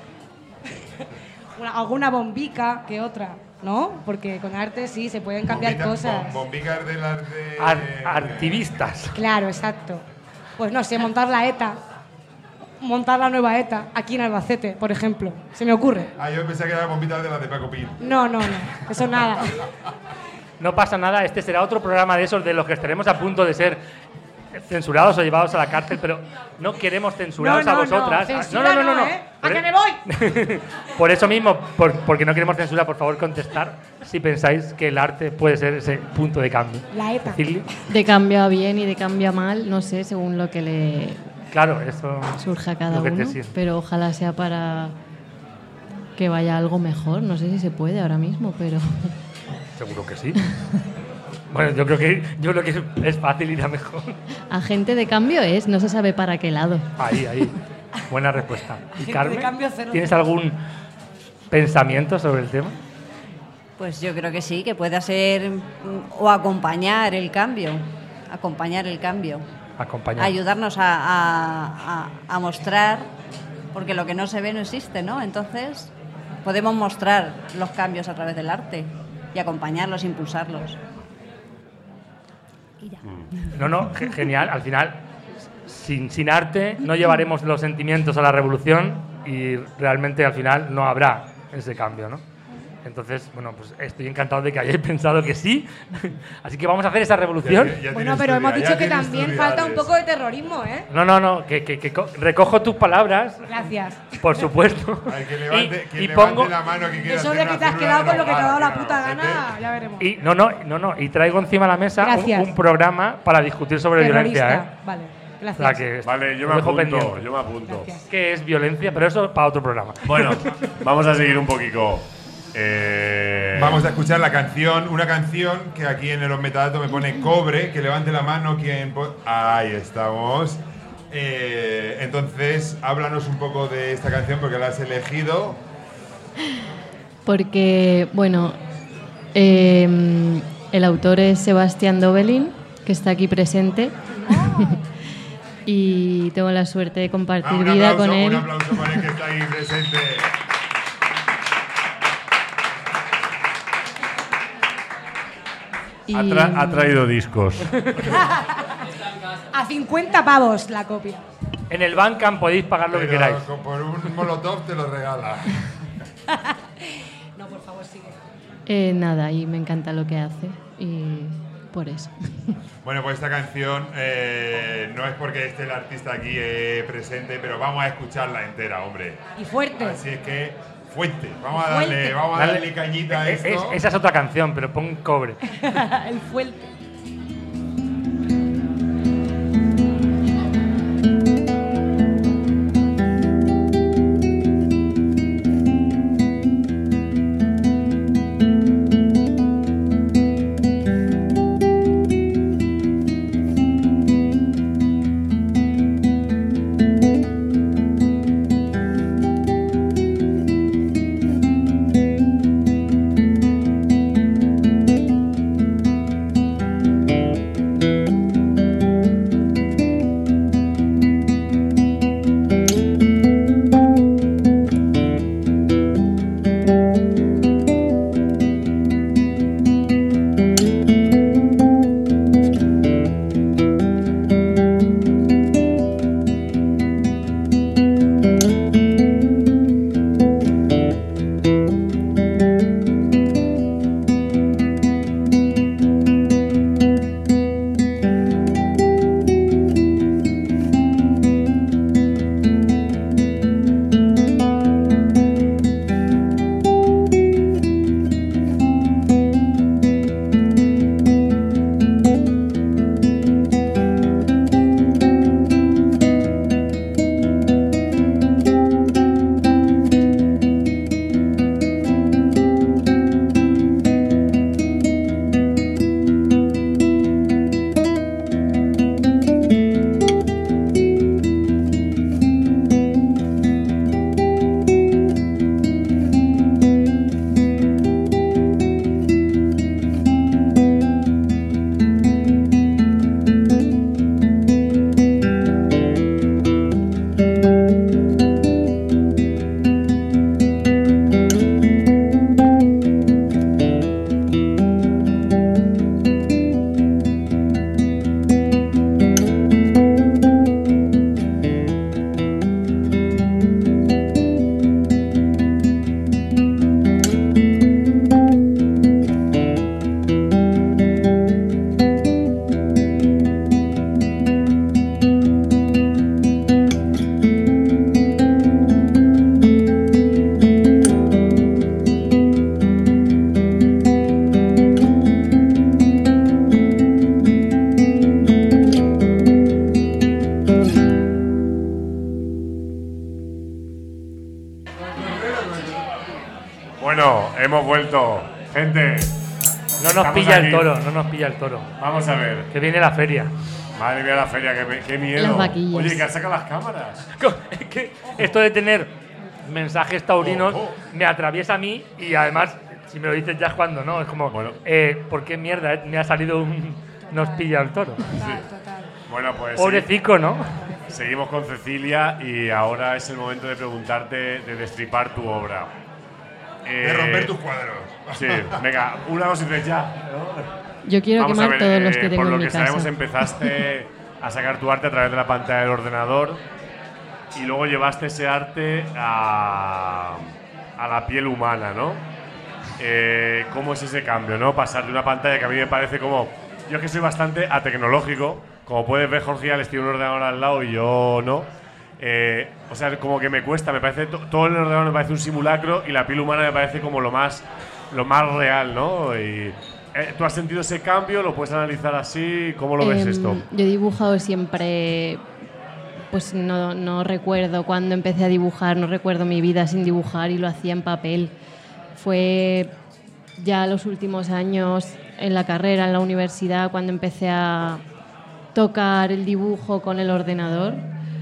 Una- alguna bombica que otra, ¿no? Porque con arte sí se pueden cambiar Bombita- cosas. bom- Bombicas del arte. Ar- artivistas. Claro, exacto. Pues no sé, montar la ETA, montar la nueva ETA aquí en Albacete, por ejemplo. Se me ocurre. Ah, yo pensé que era bombitas de las de Paco Pil. No, no, no. Eso nada. No pasa nada, este será otro programa de esos de los que estaremos a punto de ser censurados o llevados a la cárcel, pero no queremos censuraros No, no, a vosotras. no. Ah, Censura no, ¿eh? ¡A que me voy! Por eso mismo, por- porque no queremos censura, por favor, contestar si pensáis que el arte puede ser ese punto de cambio. La ETA. Decirle, De cambio a bien y de cambio a mal, no sé, según lo que le claro, eso surja a cada lo que te uno, sirve. pero ojalá sea para que vaya algo mejor. No sé si se puede ahora mismo, pero Seguro que sí. Bueno, yo creo que yo creo que es- es fácil ir a mejor. agente de cambio es, no se sabe para qué lado. Ahí, ahí. Buena respuesta. ¿Y Agente de Carmen? cambio cero. ¿Tienes algún pensamiento sobre el tema? Pues yo creo que sí, que puede hacer mm, o acompañar el cambio, acompañar el cambio, Acompañar. ayudarnos a, a- a- a mostrar, porque lo que no se ve no existe, ¿no? Entonces podemos mostrar los cambios a través del arte y acompañarlos, impulsarlos. Y ya. No, no, ge- genial. Al final, sin, sin arte no llevaremos los sentimientos a la revolución y realmente al final no habrá ese cambio, ¿no? Entonces, bueno, pues estoy encantado de que hayáis pensado que sí. Así que vamos a hacer esa revolución. Ya- ya Bueno, tienes pero tu hemos día, dicho ya que tienes también tus falta un ideales. poco de terrorismo, ¿eh? No, no, no, que, que- que co- recojo tus palabras, Gracias. por supuesto. Ay, que levante, Y- que y levante pongo- la mano que quiera Eso hacer de una que te has célula quedado de con lo que te ha dado la Nogada, puta que gana, te- ya veremos. Y no, no, no, no, y traigo encima de la mesa un, Gracias. un programa para discutir sobre Terrorista. violencia, ¿eh? Vale, O gracias. sea que Vale, yo lo me dejo apunto, pendiente. yo me apunto. Gracias. ¿Qué es violencia? Pero eso para otro programa. Bueno, vamos a seguir un poquito. Eh, Vamos a escuchar la canción, una canción que aquí en los metadatos me pone cobre, que levante la mano quien... po- Ahí estamos. Eh, entonces, háblanos un poco de esta canción porque la has elegido. Porque, bueno, eh, el autor es Sebastián Dobelin, que está aquí presente. y tengo la suerte de compartir Ah, un vida aplauso, con él. Un aplauso para el que está ahí presente. Y- Ha, tra- ha traído discos. A cincuenta pavos la copia. En el Bandcamp podéis pagar lo que Pero queráis. con- por un molotov te lo regala. No, por favor, sigue. Eh, nada, y me encanta lo que hace y por eso. Bueno, pues esta canción eh, no es porque esté el artista aquí eh, presente, pero vamos a escucharla entera, hombre. Y fuerte. Así es que, fuerte. Vamos a darle, Fuerte. vamos a Dale- darle cañita a Es- esto. es- esa es otra canción, pero pon cobre. El fuerte. Bueno, hemos vuelto. Gente. No nos estamos pilla el aquí. toro, no nos pilla el toro. Vamos a ver. Que viene la feria. Madre mía, la feria, qué, me- qué miedo. Las vaquillas. Oye, que has sacado las cámaras. Es que esto de tener mensajes taurinos Ojo. me atraviesa a mí y además, si me lo dices ya es cuando no. Es como, Bueno. eh, ¿por qué mierda eh? me ha salido un nos pilla el toro? Total, total. Bueno, pues Pobrecico, ¿no? segui- seguimos con Cecilia y ahora es el momento de preguntarte, de destripar tu obra. De Eh, romper tus cuadros. Sí, venga, una, dos y tres ya. Yo quiero Vamos a quemar ver, todos los eh, que tengo por lo en mi que casa. sabemos, empezaste a sacar tu arte a través de la pantalla del ordenador y luego llevaste ese arte a, a la piel humana, ¿no? Eh, ¿Cómo es ese cambio, no? Pasar de una pantalla que a mí me parece como... Yo es que soy bastante atecnológico, como puedes ver, Jorge, ya les tiene un ordenador al lado y yo no. Eh, o sea, como que me cuesta, me parece... to- Todo el ordenador me parece un simulacro y la piel humana me parece como lo más, lo más real, ¿no? Y, eh, ¿tú has sentido ese cambio? ¿Lo puedes analizar así? ¿Cómo lo ves Em, esto? Yo he dibujado siempre, pues no, no recuerdo cuándo empecé a dibujar, no recuerdo mi vida sin dibujar y lo hacía en papel. Fue ya los últimos años en la carrera, en la universidad, cuando empecé a tocar el dibujo con el ordenador.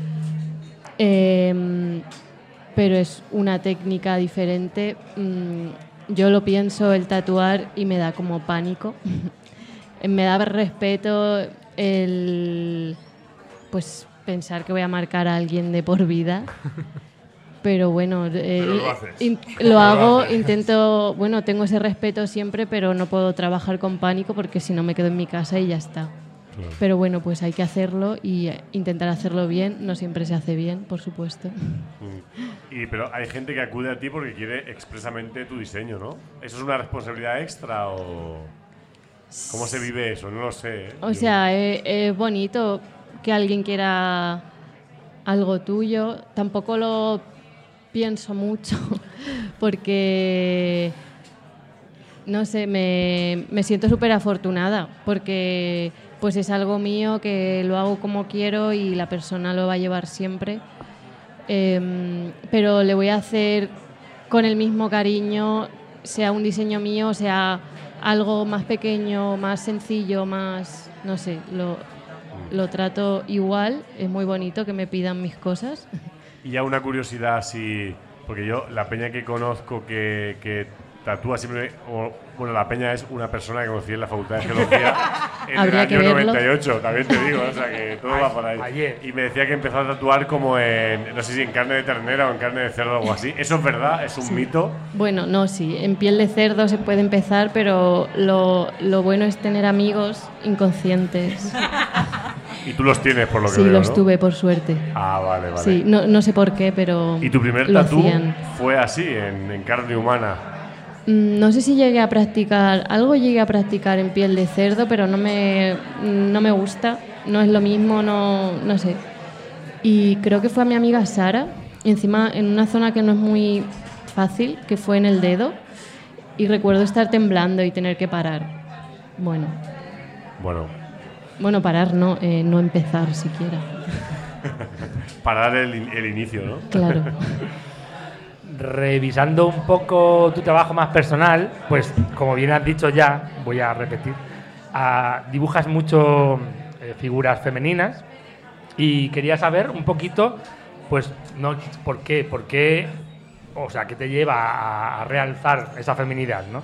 Em, pero es una técnica diferente. Mm, yo lo pienso el tatuar y me da como pánico. Me da respeto el, pues pensar que voy a marcar a alguien de por vida. Pero bueno, eh, Pero lo haces. in- Pero lo lo hago, haces. intento, bueno, tengo ese respeto siempre, pero no puedo trabajar con pánico porque si no me quedo en mi casa y ya está. Claro. Pero bueno, pues hay que hacerlo y eh, intentar hacerlo bien. No siempre se hace bien, por supuesto. Mm. Y, pero hay gente que acude a ti porque quiere expresamente tu diseño, ¿no? ¿Eso es una responsabilidad extra o cómo se vive eso? No lo sé. ¿eh? O Yo- sea, es, es bonito que alguien quiera algo tuyo. Tampoco lo pienso mucho porque, no sé, me, me siento súper afortunada porque pues es algo mío que lo hago como quiero y la persona lo va a llevar siempre. Em, pero le voy a hacer con el mismo cariño, sea un diseño mío, sea algo más pequeño, más sencillo, más, no sé, lo, lo trato igual. Es muy bonito que me pidan mis cosas. Y ya una curiosidad así, porque yo, la peña que conozco que, que tatúa siempre, o, bueno, la peña es una persona que conocí en la Facultad de Geología en el Habría que año verlo. noventa y ocho, también te digo, o sea que todo va por ahí. Ayer. Y me decía que empezó a tatuar como en, no sé si en carne de ternera o en carne de cerdo o algo así. ¿Eso es verdad? ¿Es un mito? Bueno, no, sí, en piel de cerdo se puede empezar, pero lo, lo bueno es tener amigos inconscientes. Y tú los tienes, por lo que Sí, veo, los ¿no? tuve, por suerte. Ah, vale, vale. Sí, no, no sé por qué, pero ¿Y tu primer lo tatú hacían. fue así, en, en carne humana? Mm, No sé si llegué a practicar, algo llegué a practicar en piel de cerdo, pero no me, no me gusta, no es lo mismo, no, no sé. Y creo que fue a mi amiga Sara, y encima en una zona que no es muy fácil, que fue en el dedo, y recuerdo estar temblando y tener que parar. Bueno, Bueno, bueno parar no, eh, no empezar siquiera. parar el, in- el inicio, ¿no? Claro. Revisando un poco tu trabajo más personal, pues como bien has dicho ya, voy a repetir, ah, dibujas mucho eh, figuras femeninas y quería saber un poquito, pues, no, ¿por qué? ¿Por qué? O sea, ¿qué te lleva a, a realzar esa feminidad, no?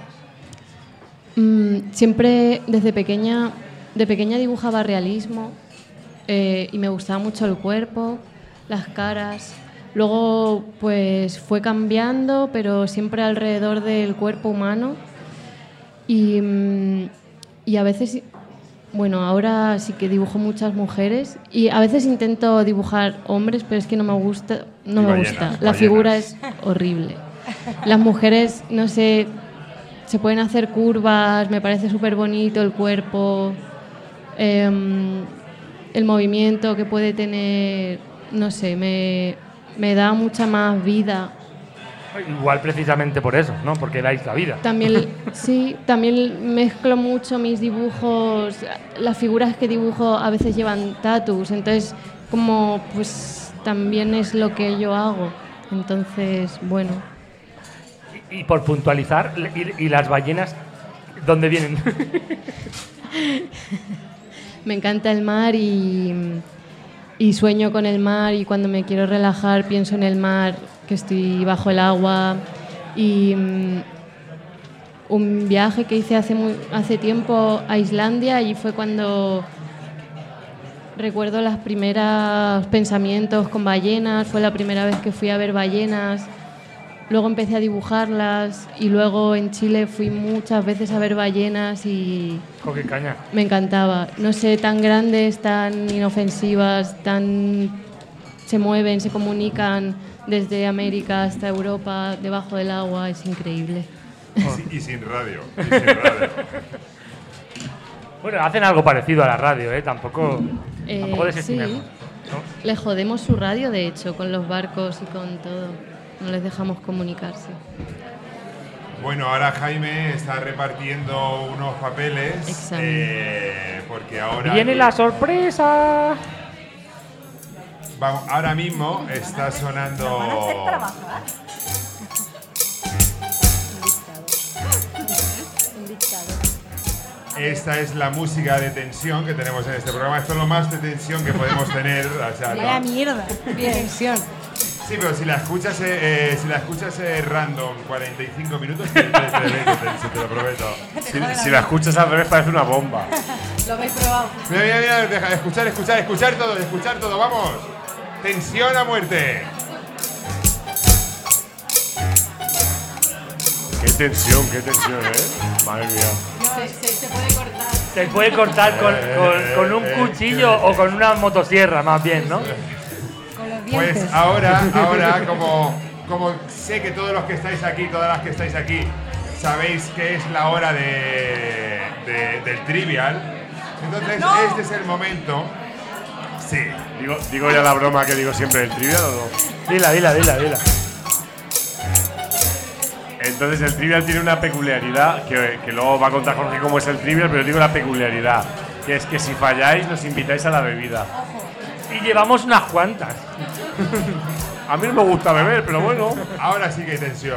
Mm, siempre desde pequeña, de pequeña dibujaba realismo eh, y me gustaba mucho el cuerpo, las caras. Luego pues fue cambiando, pero siempre alrededor del cuerpo humano. Y, mm, y a veces, bueno, ahora sí que dibujo muchas mujeres y a veces intento dibujar hombres, pero es que no me gusta, no Y me ballenas, gusta. La ballenas. figura es horrible. Las mujeres, no sé, se pueden hacer curvas, me parece súper bonito el cuerpo, em, el movimiento que puede tener, no sé, me, me da mucha más vida. Igual precisamente por eso, ¿no? Porque dais la vida. También, sí, también mezclo mucho mis dibujos, las figuras que dibujo a veces llevan tatus, entonces como pues también es lo que yo hago, entonces bueno. Y, y por puntualizar, ¿y, y las ballenas dónde vienen? Me encanta el mar y, y sueño con el mar y cuando me quiero relajar pienso en el mar, que estoy bajo el agua. Y mm, un viaje que hice hace, muy, hace tiempo a Islandia y fue cuando recuerdo los primeros pensamientos con ballenas, fue la primera vez que fui a ver ballenas. Luego empecé a dibujarlas y luego en Chile fui muchas veces a ver ballenas y Jo, qué caña. me encantaba. No sé, tan grandes, tan inofensivas, tan se mueven, se comunican desde América hasta Europa, debajo del agua, es increíble. Y, sin- y sin radio. Y sin radio. Bueno, hacen algo parecido a la radio, ¿eh? Tampoco, Eh, tampoco sí, desestimemos. ¿no? le jodemos su radio, de hecho, con los barcos y con todo. No les dejamos comunicarse. Bueno, ahora Jaime está repartiendo unos papeles. Examen. eh, porque ahora. ¡Viene la sorpresa! Vamos, ahora mismo está sonando. Esta es la música de tensión que tenemos en este programa. Esto es lo más de tensión que podemos tener. O sea, Vaya no- mierda. Bien, tensión. Sí, pero si la escuchas, eh, eh, si la escuchas eh, random cuarenta y cinco minutos, te, te, te- te- te- te lo prometo. Si, si la escuchas al revés parece una bomba. Lo habéis probado. Mira, mira, mira, deja, escuchar, escuchar, escuchar todo, escuchar todo, vamos. Tensión a muerte. Qué tensión, qué tensión, ¿eh? Madre mía. Se, se, se puede cortar. Se puede cortar con, con, con un cuchillo o con una motosierra, más bien, ¿no? Con los Pues dientes. ahora, ahora, como, como sé que todos los que estáis aquí, todas las que estáis aquí, sabéis que es la hora de, de- del trivial, entonces este es el momento. Sí. Digo, digo ya la broma que digo siempre del trivial o no. Dila, dila, dila, dila. Entonces el trivial tiene una peculiaridad que, que luego va a contar Jorge cómo es el trivial, pero digo la peculiaridad, que es que si falláis nos invitáis a la bebida. Y llevamos unas cuantas. A mí no me gusta beber, pero bueno. Ahora sí que hay tensión.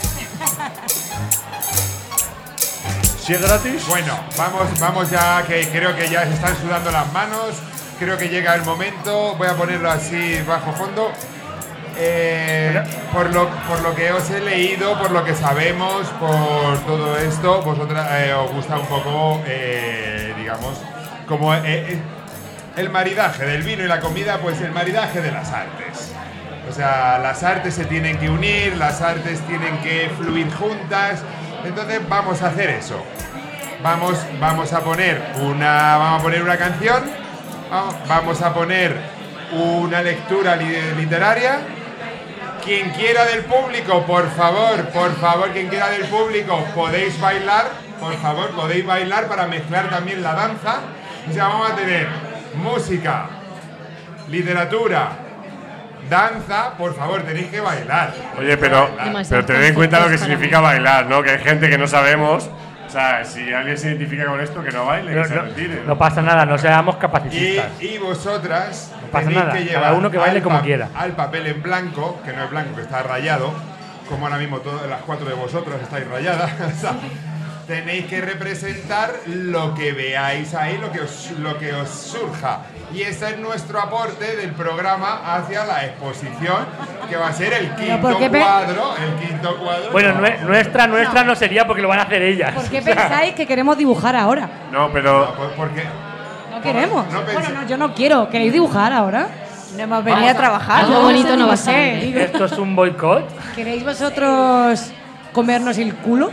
¿Si es gratis? Bueno, vamos, vamos ya, que creo que ya se están sudando las manos. Creo que llega el momento. Voy a ponerlo así bajo fondo. Eh, por, lo, por lo que os he leído, por lo que sabemos, por todo esto, vosotras eh, os gusta un poco, eh, digamos, como eh, eh, el maridaje del vino y la comida, pues el maridaje de las artes. O sea, las artes se tienen que unir, las artes tienen que fluir juntas. Entonces vamos a hacer eso. Vamos, vamos a poner una, vamos a poner una canción, vamos a poner una lectura li- literaria. Quien quiera del público, por favor, por favor, quien quiera del público, podéis bailar, por favor, podéis bailar para mezclar también la danza. O sea, vamos a tener música, literatura, danza, por favor, tenéis que bailar. Oye, pero, Demasiados pero tened en cuenta lo que conceptos para significa bailar, ¿no? Que hay gente que no sabemos. O sea, si alguien se identifica con esto, que no baile, que No, se no, retire. no pasa nada, no seamos Y, capacitistas. y vosotras pasa tenéis nada, que cada llevar uno que baile al como pa- quiera. al papel en blanco, que no es blanco, que está rayado, como ahora mismo todas las cuatro de vosotros estáis rayadas. O sea, tenéis que representar lo que veáis ahí, lo que os, lo que os surja. Y ese es nuestro aporte del programa hacia la exposición, que va a ser el quinto ¿por qué pe- cuadro. El quinto cuadro. Bueno, No. nue- nuestra, nuestra no sería porque lo van a hacer ellas. ¿Por qué O sea, pensáis que queremos dibujar ahora? No, pero. No, pues porque No queremos. no pensé- Bueno, no, yo no quiero. ¿Queréis dibujar ahora? No hemos venido a trabajar. Algo bonito no va a sé, salir. digo. ¿Esto es un boicot? ¿Queréis vosotros comernos el culo?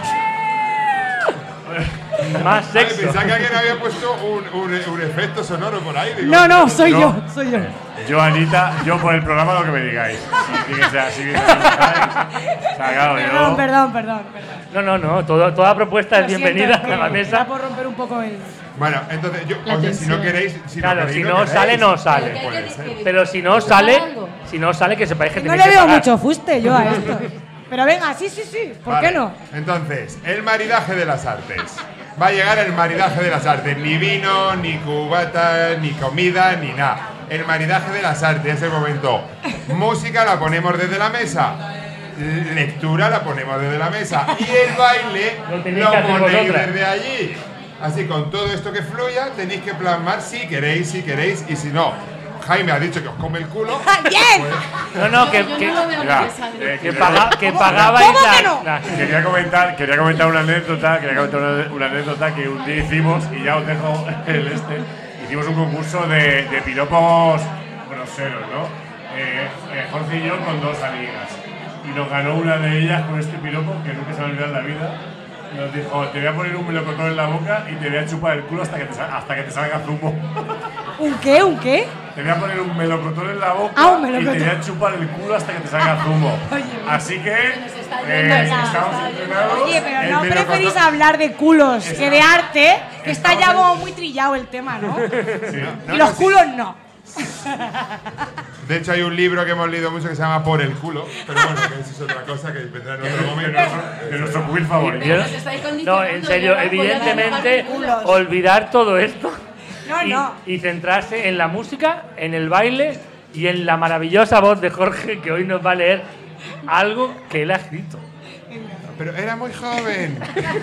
Más Ay, sexo. pensaba que alguien había puesto un, un, un efecto sonoro por ahí. Digo, No, no, soy No. yo, soy yo. Yo, Anita, yo por el programa lo que me digáis. Si tiene que ser así, bien, o sea, claro, Perdón, yo. perdón, perdón, perdón. No, no, no. todo- toda propuesta Lo es siento, bienvenida es que a la Era mesa. por romper un poco el. Bueno, entonces, yo, La o sea, si no tensión. queréis. Si Claro, no queréis, si no no queréis. sale, no sale. Puede ser. Pero si no sale, si no sale, que sepáis que No tenéis le que veo pagar. mucho fuste yo a esto. Pero venga, sí, sí, sí. ¿Por Vale, qué no? Entonces, el maridaje de las artes. Va a llegar el maridaje de las artes. Ni vino, ni cubata, ni comida, ni nada. El maridaje de las artes es el momento. Música la ponemos desde la mesa. Lectura la ponemos desde la mesa. Y el baile Lo tenéis lo que hacer ponéis vosotras. desde allí. Así, con todo esto que fluya, tenéis que plasmar si queréis, si queréis, y si no. Jaime ha dicho que os come el culo. ¡Bien! No, no, que, Yo que, no lo veo Mira, necesario. eh, que, paga- que pagabais ¿Cómo la- que no? la- Quería comentar, quería comentar una anécdota, quería comentar una, una anécdota que un día hicimos, y ya os dejo el este, hicimos un concurso de, de piropos groseros, ¿no? Eh, eh, Jorge y yo con dos amigas. Y nos ganó una de ellas con este piropo que nunca se me olvidó en la vida. Nos dijo, te voy a poner un melocotón en la boca y te voy a chupar el culo hasta que te, sal- hasta que te salga zumo. ¿Un qué? ¿Un qué? Te voy a poner un melocotón en la boca Ah, un y melocotón. te voy a chupar el culo hasta que te salga zumo. Oye, Así que está eh, yendo ya, estamos está entrenados. Oye, pero el no melocotón- preferís hablar de culos que de arte, que está ya Estamos como en- muy trillado el tema, ¿no? Sí. No, Y los no, sí. culos no. De hecho, hay un libro que hemos leído mucho que se llama Por el culo. Pero bueno, que eso es otra cosa que vendrá en otro De momento. nuestro, de nuestro quiz favorito. Yo- Nos estáis no, condicionando, en serio, yo no voy a evidentemente, dibujar culos. olvidar todo esto No, y, no. y centrarse en la música, en el baile y en la maravillosa voz de Jorge, que hoy nos va a leer algo que él ha escrito. Pero era muy joven.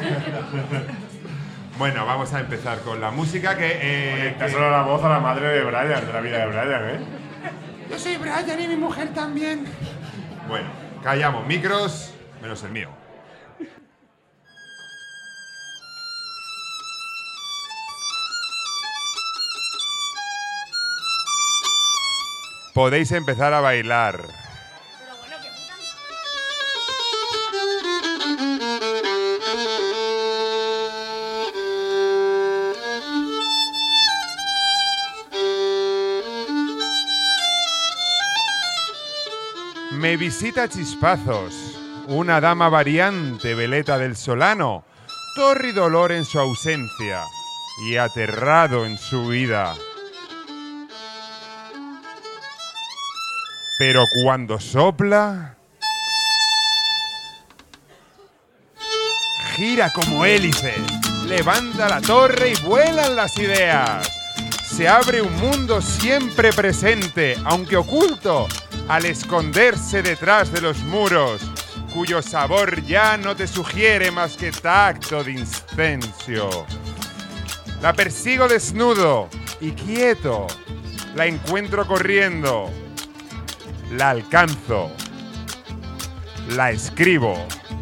Bueno, vamos a empezar con la música que. Eh, Está que- solo la voz a la madre de Brian, de la vida de Brian, ¿eh? Yo soy Brian y mi mujer también. Bueno, callamos micros, menos el mío. podéis empezar a bailar. Me visita Chispazos, una dama variante, veleta del Solano, torridolor en su ausencia y aterrado en su vida. Pero cuando sopla, gira como hélice, levanta la torre y vuelan las ideas. Se abre un mundo siempre presente, aunque oculto, al esconderse detrás de los muros, cuyo sabor ya no te sugiere más que tacto de incencio. La persigo desnudo y quieto, la encuentro corriendo, la alcanzo, la escribo.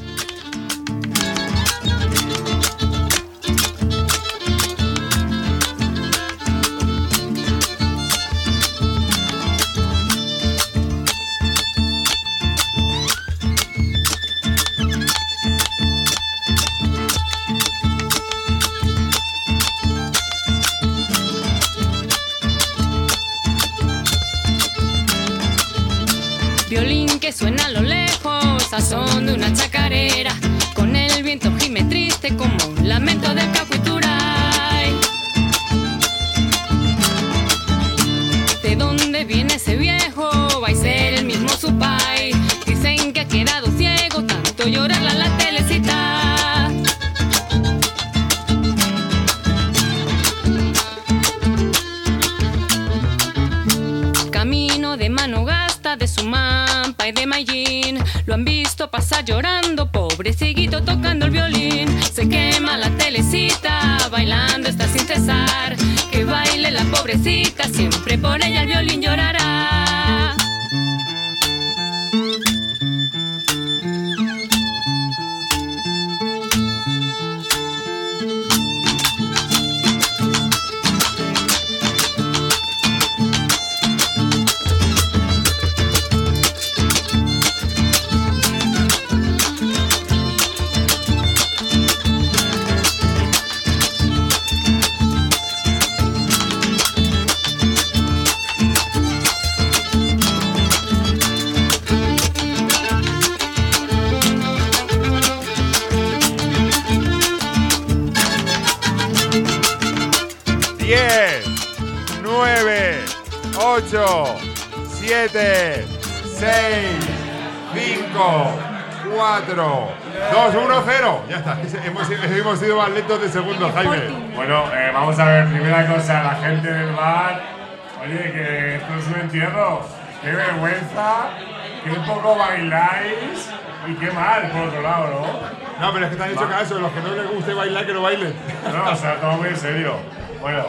Violín que suena a lo lejos, a son de una chacarera, con el viento gime triste como un lamento del cacuituray. ¿De dónde viene ese viejo? Va a ser el mismo su pai. Dicen que ha quedado ciego, tanto llorarla en la telecita. Camino de mano gasta de su mampa y de Mayín, lo han visto pasar llorando, pobre cieguito tocando el violín. Se quema la telecita, bailando está sin cesar, que baile la pobrecita, siempre por ella el violín llorará. ocho, siete, seis, cinco, cuatro, dos, uno, cero. Ya está, hemos, hemos sido más lentos de segundos, Jaime. Bueno, eh, vamos a ver, primera cosa, la gente del bar. Oye, que esto es un entierro. Qué vergüenza, qué poco bailáis y qué mal, por otro lado, ¿no? No, pero es que te han dicho caso, los que no les guste bailar, que no bailen. No, o sea, todo muy en serio. Bueno,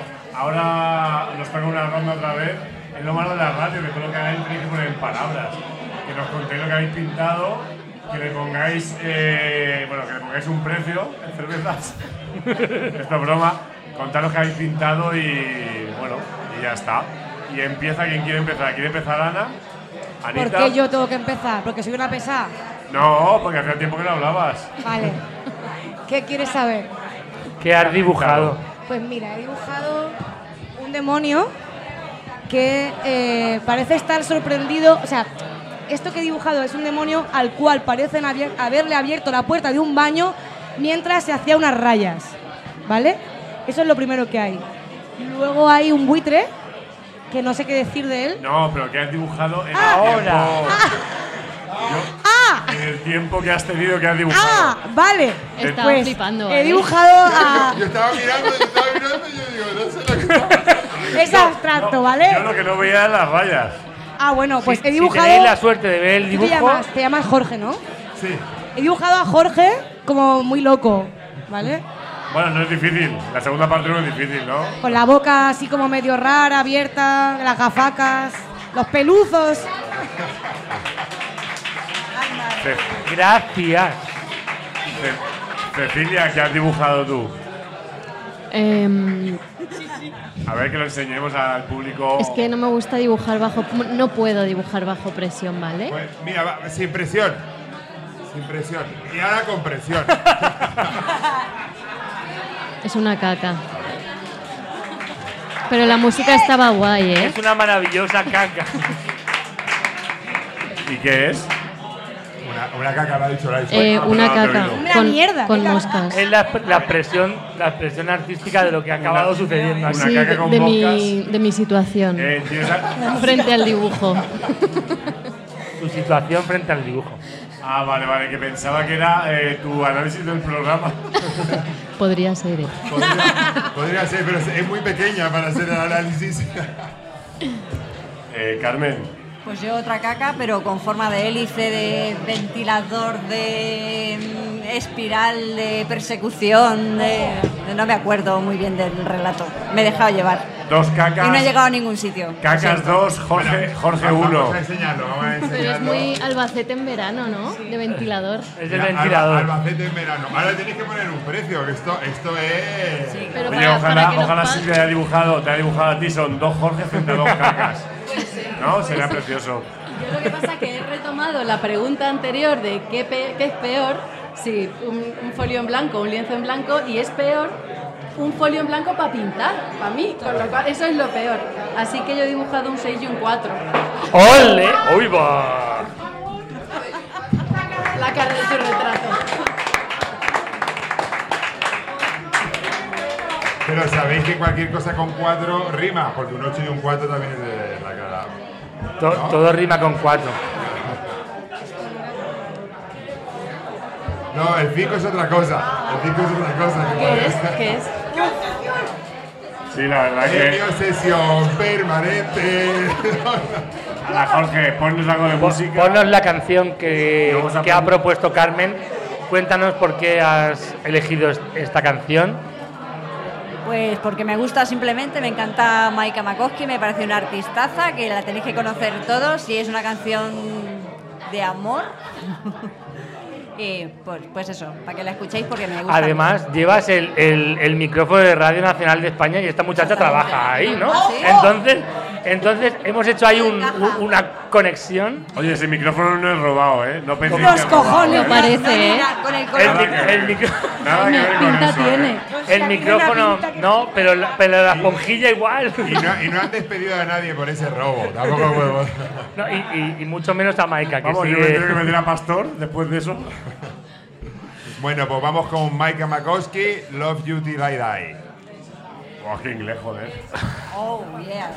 ahora nos toca una ronda otra vez. Es lo malo de la radio, que todo lo que hagáis tenéis que poner en palabras. Que nos contéis lo que habéis pintado, que le pongáis, eh, bueno, que le pongáis un precio en cervezas. Esto es broma. Contad lo que habéis pintado y, bueno, y ya está. Y empieza quien quiere empezar. ¿Quiere empezar Ana? Anita. ¿Por qué yo tengo que empezar? ¿Porque soy una pesada? No, porque hacía tiempo que no hablabas. Vale. ¿Qué quieres saber? ¿Qué has dibujado? Pues mira, he dibujado un demonio que eh, parece estar sorprendido. O sea, esto que he dibujado es un demonio al cual parecen haber, haberle abierto la puerta de un baño mientras se hacía unas rayas, ¿vale? Eso es lo primero que hay. Luego hay un buitre, que no sé qué decir de él. No, pero que has dibujado en Ah. el tiempo. Ah. Yo- ¡Ah! En el tiempo que has tenido que has dibujado. ¡Ah! Vale. Estaba Pues flipando. he ¿vale? dibujado a... Yo estaba mirando, yo estaba mirando y yo digo, no sé lo que... Es abstracto, ¿vale? Yo lo que no veía eran las rayas. Ah, bueno, pues Si- he dibujado... Si tenéis la suerte de ver el ¿Tú dibujo, te llamas? Te llamas Jorge, ¿no? Sí. He dibujado a Jorge como muy loco, ¿vale? Bueno, no es difícil. La segunda parte no es difícil, ¿no? Con la boca así como medio rara, abierta, las gafacas, los peluzos. Ce- gracias. Ce- Cecilia, ¿qué has dibujado tú? Em, A ver, que lo enseñemos al público. Es que no me gusta dibujar bajo... No puedo dibujar bajo presión, ¿vale? Pues mira, va, sin presión. Sin presión. Y ahora con presión. Es una caca. Pero la música estaba guay, ¿eh? Es una maravillosa caca. ¿Y qué es? Una, una caca, lo ha dicho la Eh, una caca Una con, mierda, con qué caca. moscas. Es la, la expresión la expresión artística de lo que ha acabado sucediendo aquí. Una Sí, caca de, con de moscas. mi, de mi situación Eh, ¿tienes a- frente al dibujo. Tu situación frente al dibujo. Ah, vale, vale, que pensaba que era eh, tu análisis del programa. Podría ser, ¿eh? Podría, podría ser, pero es muy pequeña para hacer el análisis. Eh, Carmen. Pues yo otra caca, pero con forma de hélice, de ventilador, de mm, espiral, de persecución, de... No me acuerdo muy bien del relato. Me he dejado llevar. Dos cacas. Y no he llegado a ningún sitio. Cacas dos, Jorge, Jorge uno. Vamos a enseñarlo, vamos a enseñarlo. Pero es muy Albacete en verano, ¿no? De ventilador. Es del Mira, ventilador. Alba- Albacete en verano. Ahora tenéis que poner un precio, que esto, esto es... Sí. Pero Oye, para, ojalá, para que nos ojalá pa- sí te haya dibujado, te haya dibujado a ti, son dos Jorge frente a dos cacas. ¿No? Sería precioso. Yo lo que pasa es que he retomado la pregunta anterior de qué, pe- qué es peor, si un, un folio en blanco, un lienzo en blanco, y es peor un folio en blanco para pintar, para mí, con lo cual eso es lo peor. Así que yo he dibujado un seis y un cuatro. ¡Ole! ¡Uy, va! La cara de tu retrato. Pero sabéis que cualquier cosa con cuatro rima, porque un ocho y un cuatro también es de la cara. To- ¿No? Todo rima con cuatro. No, el cinco es otra cosa. El cinco es otra cosa. ¿Qué es? ¿Qué es? Sí, la verdad Es mi que. obsesión permanente. A Jorge, ponnos algo de música. Ponnos la canción que, Vamos a que ha poner- propuesto Carmen. Cuéntanos por qué has elegido est- esta canción. Pues porque me gusta simplemente, me encanta Maika Makowski, me parece una artistaza que la tenéis que conocer todos y es una canción de amor. Y pues, pues eso, para que la escuchéis porque me gusta. Además, llevas el, el- el micrófono de Radio Nacional de España y esta muchacha trabaja ahí, ¿no? ¿Ah, sí? Entonces, entonces hemos hecho ahí un- un- una conexión. Oye, ese micrófono no es robado, ¿eh? No penséis Los que es robado, cojones, ¿eh? parece, no, ni ¿eh? nada, con el El, color. mic- el micro- Nada que ver con Pinta eso, tiene. ¿eh? el micrófono, no, pero la, pero la esponjilla igual. Y no, y no han despedido a nadie por ese robo. Tampoco podemos. No, y, y- y mucho menos a Maika, que Vamos, yo me sigue. tengo que meter a Pastor después de eso. Bueno, pues vamos con Maika Makowski, Love You Till I Die. Oh, qué inglés, joder. Oh, yeah.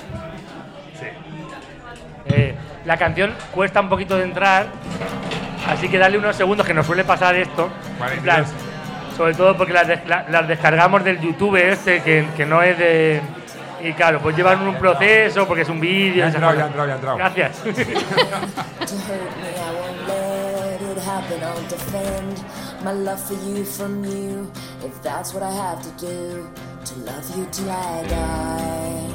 Eh, la canción cuesta un poquito de entrar, así que dale unos segundos, que nos suele pasar esto. Vale, En plan, Dios. sobre todo porque las, des- la- las descargamos del YouTube este, que, que no es de... Y claro, pues llevan un proceso, porque es un vídeo. Ya ha esas entrado, ya ha cosas. entrado, ya ha entrado. Gracias. To hurt me, I won't let it happen. I'll defend my love for you from you. If that's what I have to do, to love you till I die.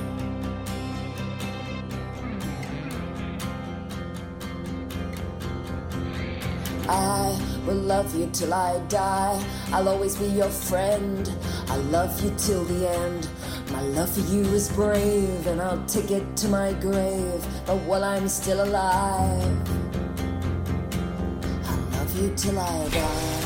I will love you till I die. I'll always be your friend. I'll love you till the end. My love for you is brave, and I'll take it to my grave. But while I'm still alive, I'll love you till I die.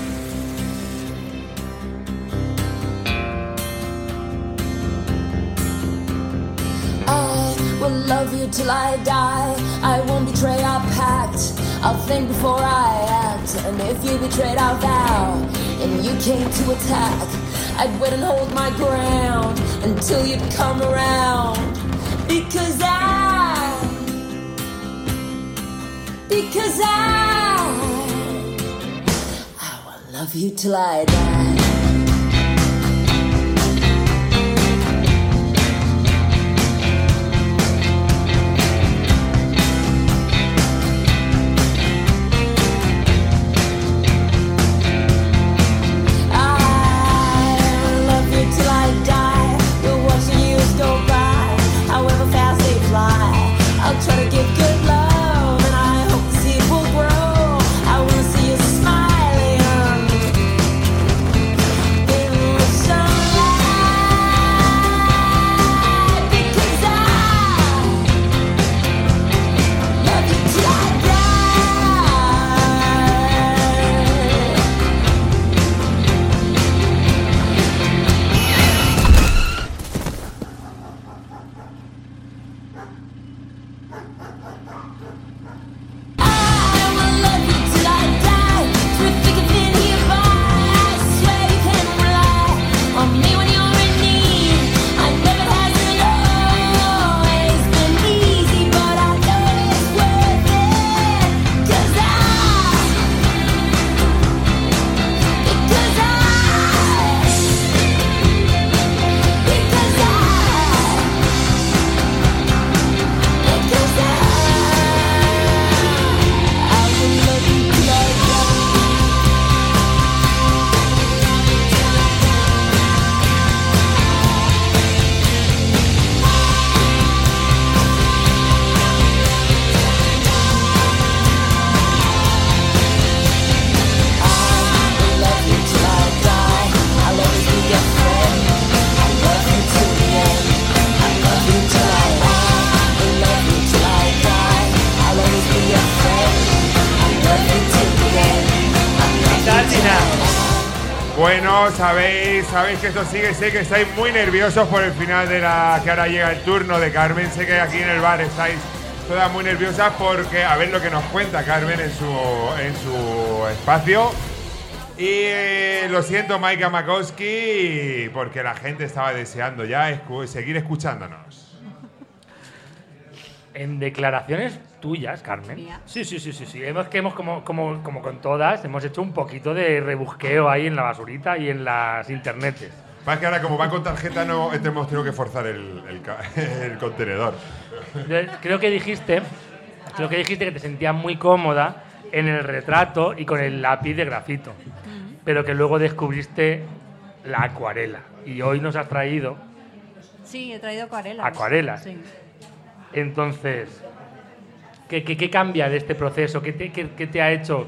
I will love you till I die. I won't betray our pact. I'll think before I act. And if you betrayed our vow and you came to attack, I'd wait and hold my ground until you'd come around. Because I, because I, I will love you till I die. Try to give good love, and I hope the seed will grow. I wanna see you smiling in the sunlight. Bueno, sabéis, sabéis que esto sigue, sé que estáis muy nerviosos por el final de la... que ahora llega el turno de Carmen. Sé que aquí en el bar estáis todas muy nerviosas porque a ver lo que nos cuenta Carmen en su, en su espacio. Y eh, lo siento, Maika Makowski, porque la gente estaba deseando ya escu- seguir escuchándonos. En declaraciones tuyas, Carmen. Mía. Sí, sí, sí, sí, sí. Hemos que hemos como, como, como con todas, hemos hecho un poquito de rebusqueo ahí en la basurita y en las internetes. Pasa que ahora como va con tarjeta no hemos tenido que forzar el, el, ca- el contenedor. Creo que dijiste, creo que dijiste que te sentías muy cómoda en el retrato y con el lápiz de grafito, pero que luego descubriste la acuarela y hoy nos has traído Sí, he traído acuarelas. acuarelas. Sí. Entonces, ¿qué, qué, qué cambia de este proceso? ¿Qué te, qué, qué te ha hecho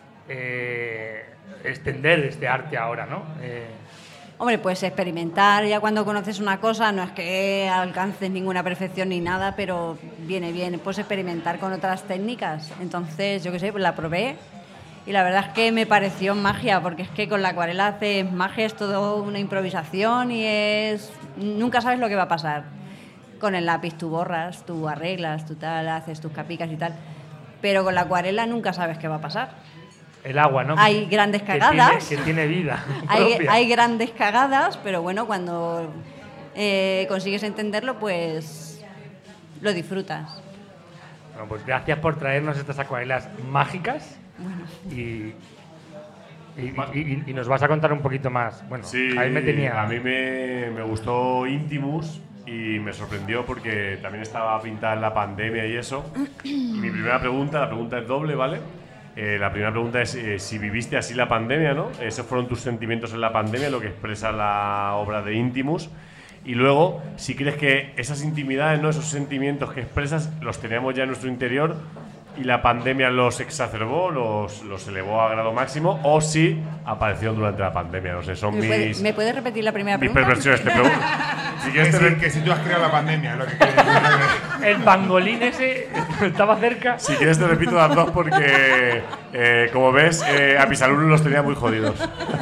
eh, extender este arte ahora, no? Eh, Hombre, pues experimentar, ya cuando conoces una cosa, no es que alcances ninguna perfección ni nada, pero viene bien, pues experimentar con otras técnicas. Entonces, yo qué sé, pues la probé y la verdad es que me pareció magia, porque es que con la acuarela haces magia, es todo una improvisación y es... nunca sabes lo que va a pasar. Con el lápiz tú borras, tú arreglas, tú tal, haces tus capicas y tal, pero con la acuarela nunca sabes qué va a pasar. el agua, ¿no? Hay grandes Que cagadas. tiene, que tiene vida Hay, propia. hay grandes cagadas, pero bueno, cuando eh, consigues entenderlo, pues lo disfrutas. Bueno, pues gracias por traernos estas acuarelas mágicas y, y, y- y nos vas a contar un poquito más. Bueno, Sí, ahí me tenía. a mí me, me gustó Intimus y me sorprendió porque también estaba pintada en la pandemia y eso. Y mi primera pregunta, la pregunta es doble, ¿vale? Eh, la primera pregunta es eh, si viviste así la pandemia, ¿no? ¿Esos fueron tus sentimientos en la pandemia, lo que expresa la obra de Intimus? Y luego, si crees que esas intimidades, ¿no? Esos sentimientos que expresas, los teníamos ya en nuestro interior y la pandemia los exacerbó, los, los elevó a grado máximo, o si aparecieron durante la pandemia. No sé, son ¿Me, puede- mis, ¿Me puedes repetir la primera mis pregunta? perversiones. Te pregunto. Si quieres que, te si, re- que si tú has creado la pandemia, es lo que quieres decir. El pangolín ese estaba cerca. Si quieres te repito las dos porque, eh, como ves, eh, a mis alumnos los tenía muy jodidos.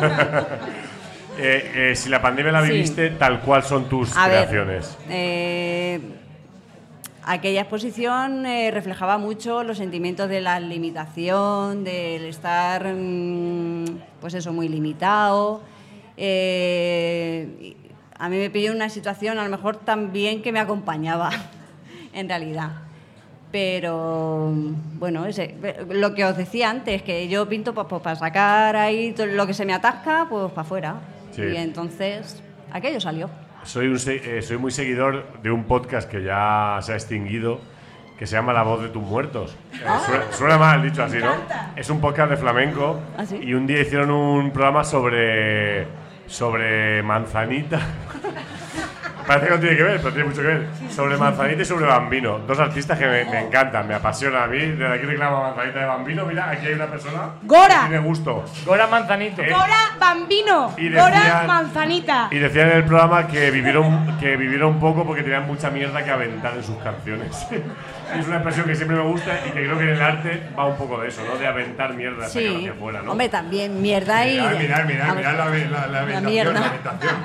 Eh, eh, si la pandemia la Sí. viviste, tal cual son tus A ver, creaciones. eh, aquella exposición eh, reflejaba mucho los sentimientos de la limitación, del estar, mm, pues eso, muy limitado. Eh, y a mí me pilló una situación, a lo mejor también que me acompañaba, en realidad. Pero, bueno, ese, lo que os decía antes, que yo pinto pues, pues, para sacar ahí todo lo que se me atasca, pues para afuera. Sí. Y entonces, aquello salió. Soy, un se- eh, soy muy seguidor de un podcast que ya se ha extinguido, que se llama La Voz de tus Muertos. Eh, suena, suena mal dicho así, ¿no? Es un podcast de flamenco. ¿Ah, sí? Y un día hicieron un programa sobre, sobre Manzanita. Parece que no tiene que ver, pero tiene mucho que ver. Sobre Manzanita y sobre Bambino. Dos artistas que me, me encantan, me apasionan a mí. Desde aquí reclamo a Manzanita de Bambino. Mira, aquí hay una persona Gora. que tiene gusto. Gora Manzanito. Gora Bambino. Y Gora decían- Manzanita. Y decían en el programa que vivieron, que vivieron poco porque tenían mucha mierda que aventar en sus canciones. Es una expresión que siempre me gusta y que creo que en el arte va un poco de eso, ¿no? De aventar mierda hacia Sí, hacia afuera, ¿no? hombre, también mierda y... Mirad, mirad, mirad, vamos, mirad la, la, la, ambientación, mierda. la ambientación.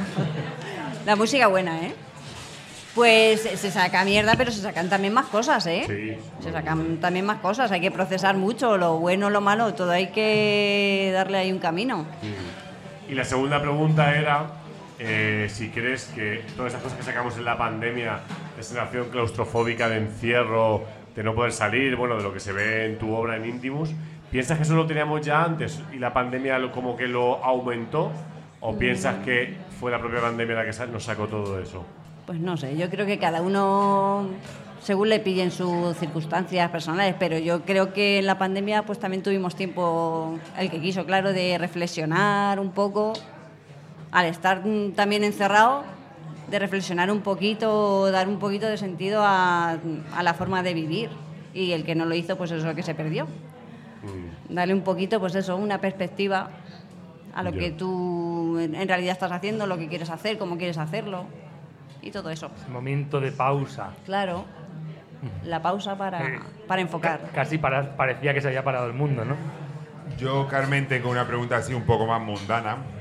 La música buena, ¿eh? Pues se saca mierda, pero se sacan también más cosas, ¿eh? Sí. Se sacan también más cosas, hay que procesar mucho, lo bueno, lo malo, todo hay que darle ahí un camino. Y la segunda pregunta era eh, si crees que todas esas cosas que sacamos en la pandemia, de sensación claustrofóbica, de encierro, de no poder salir, bueno, de lo que se ve en tu obra en Intimus, ¿piensas que eso lo teníamos ya antes y la pandemia lo, como que lo aumentó? ¿O piensas que fue la propia pandemia la que sa- nos sacó todo eso? Pues no sé, yo creo que cada uno, según le pillen sus circunstancias personales, pero yo creo que en la pandemia pues también tuvimos tiempo, el que quiso, claro, de reflexionar un poco, al estar mm, también encerrado, de reflexionar un poquito, dar un poquito de sentido a, a la forma de vivir. Y el que no lo hizo, pues eso es lo que se perdió. Darle un poquito, pues eso, una perspectiva a lo Ya. que tú en en realidad estás haciendo, lo que quieres hacer, cómo quieres hacerlo y todo eso. Momento de pausa. Claro, la pausa para, Eh, para enfocar. Ca- Casi para- parecía que se había parado el mundo, ¿no? Yo, Carmen, tengo una pregunta así un poco más mundana.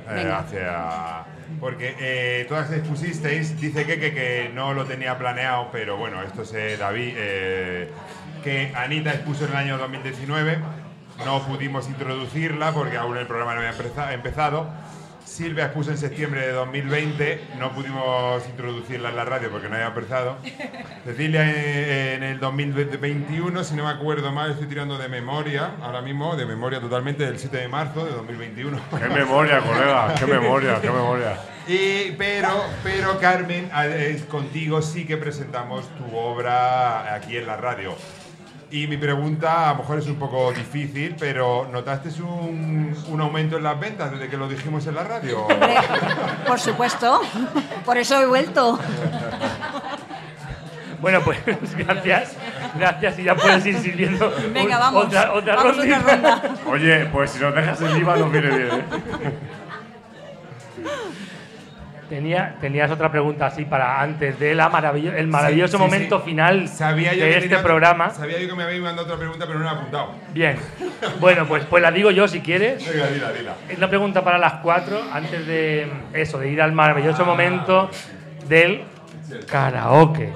eh, Venga. hacia... Porque eh, todas expusisteis, dice que, que, que no lo tenía planeado, pero bueno, esto es David, eh, que Anita expuso en el año dos mil diecinueve, no pudimos introducirla porque aún el programa no había empeza- empezado. Silvia expuso en septiembre de dos mil veinte, no pudimos introducirla en la radio porque no había empezado. Cecilia en, en el dos mil veintiuno, si no me acuerdo mal, estoy tirando de memoria, ahora mismo, de memoria totalmente, del siete de marzo de dos mil veintiuno. Qué memoria, colega, qué memoria, qué memoria. Y, pero, pero Carmen, a- es- contigo sí que presentamos tu obra aquí en la radio. Y mi pregunta, a lo mejor es un poco difícil, pero ¿notaste un, un aumento en las ventas desde que lo dijimos en la radio? Hombre, por supuesto. Por eso he vuelto. Bueno, pues gracias. Gracias y ya puedes ir sirviendo. Venga, un- vamos. Otra, otra Vamos rondita. otra ronda. Oye, pues si nos dejas el IVA nos viene bien, ¿eh? Tenía, tenías otra pregunta así para antes de la maravillo- el maravilloso Sí, sí, momento sí. final Sabía yo de que este tenía- programa. Sabía yo que me habéis mandado otra pregunta, pero no la he apuntado. Bien. Bueno, pues, pues la digo yo si quieres. Venga, dila, dila. Es una pregunta para las cuatro, antes de eso, de ir al maravilloso Ah. momento del karaoke.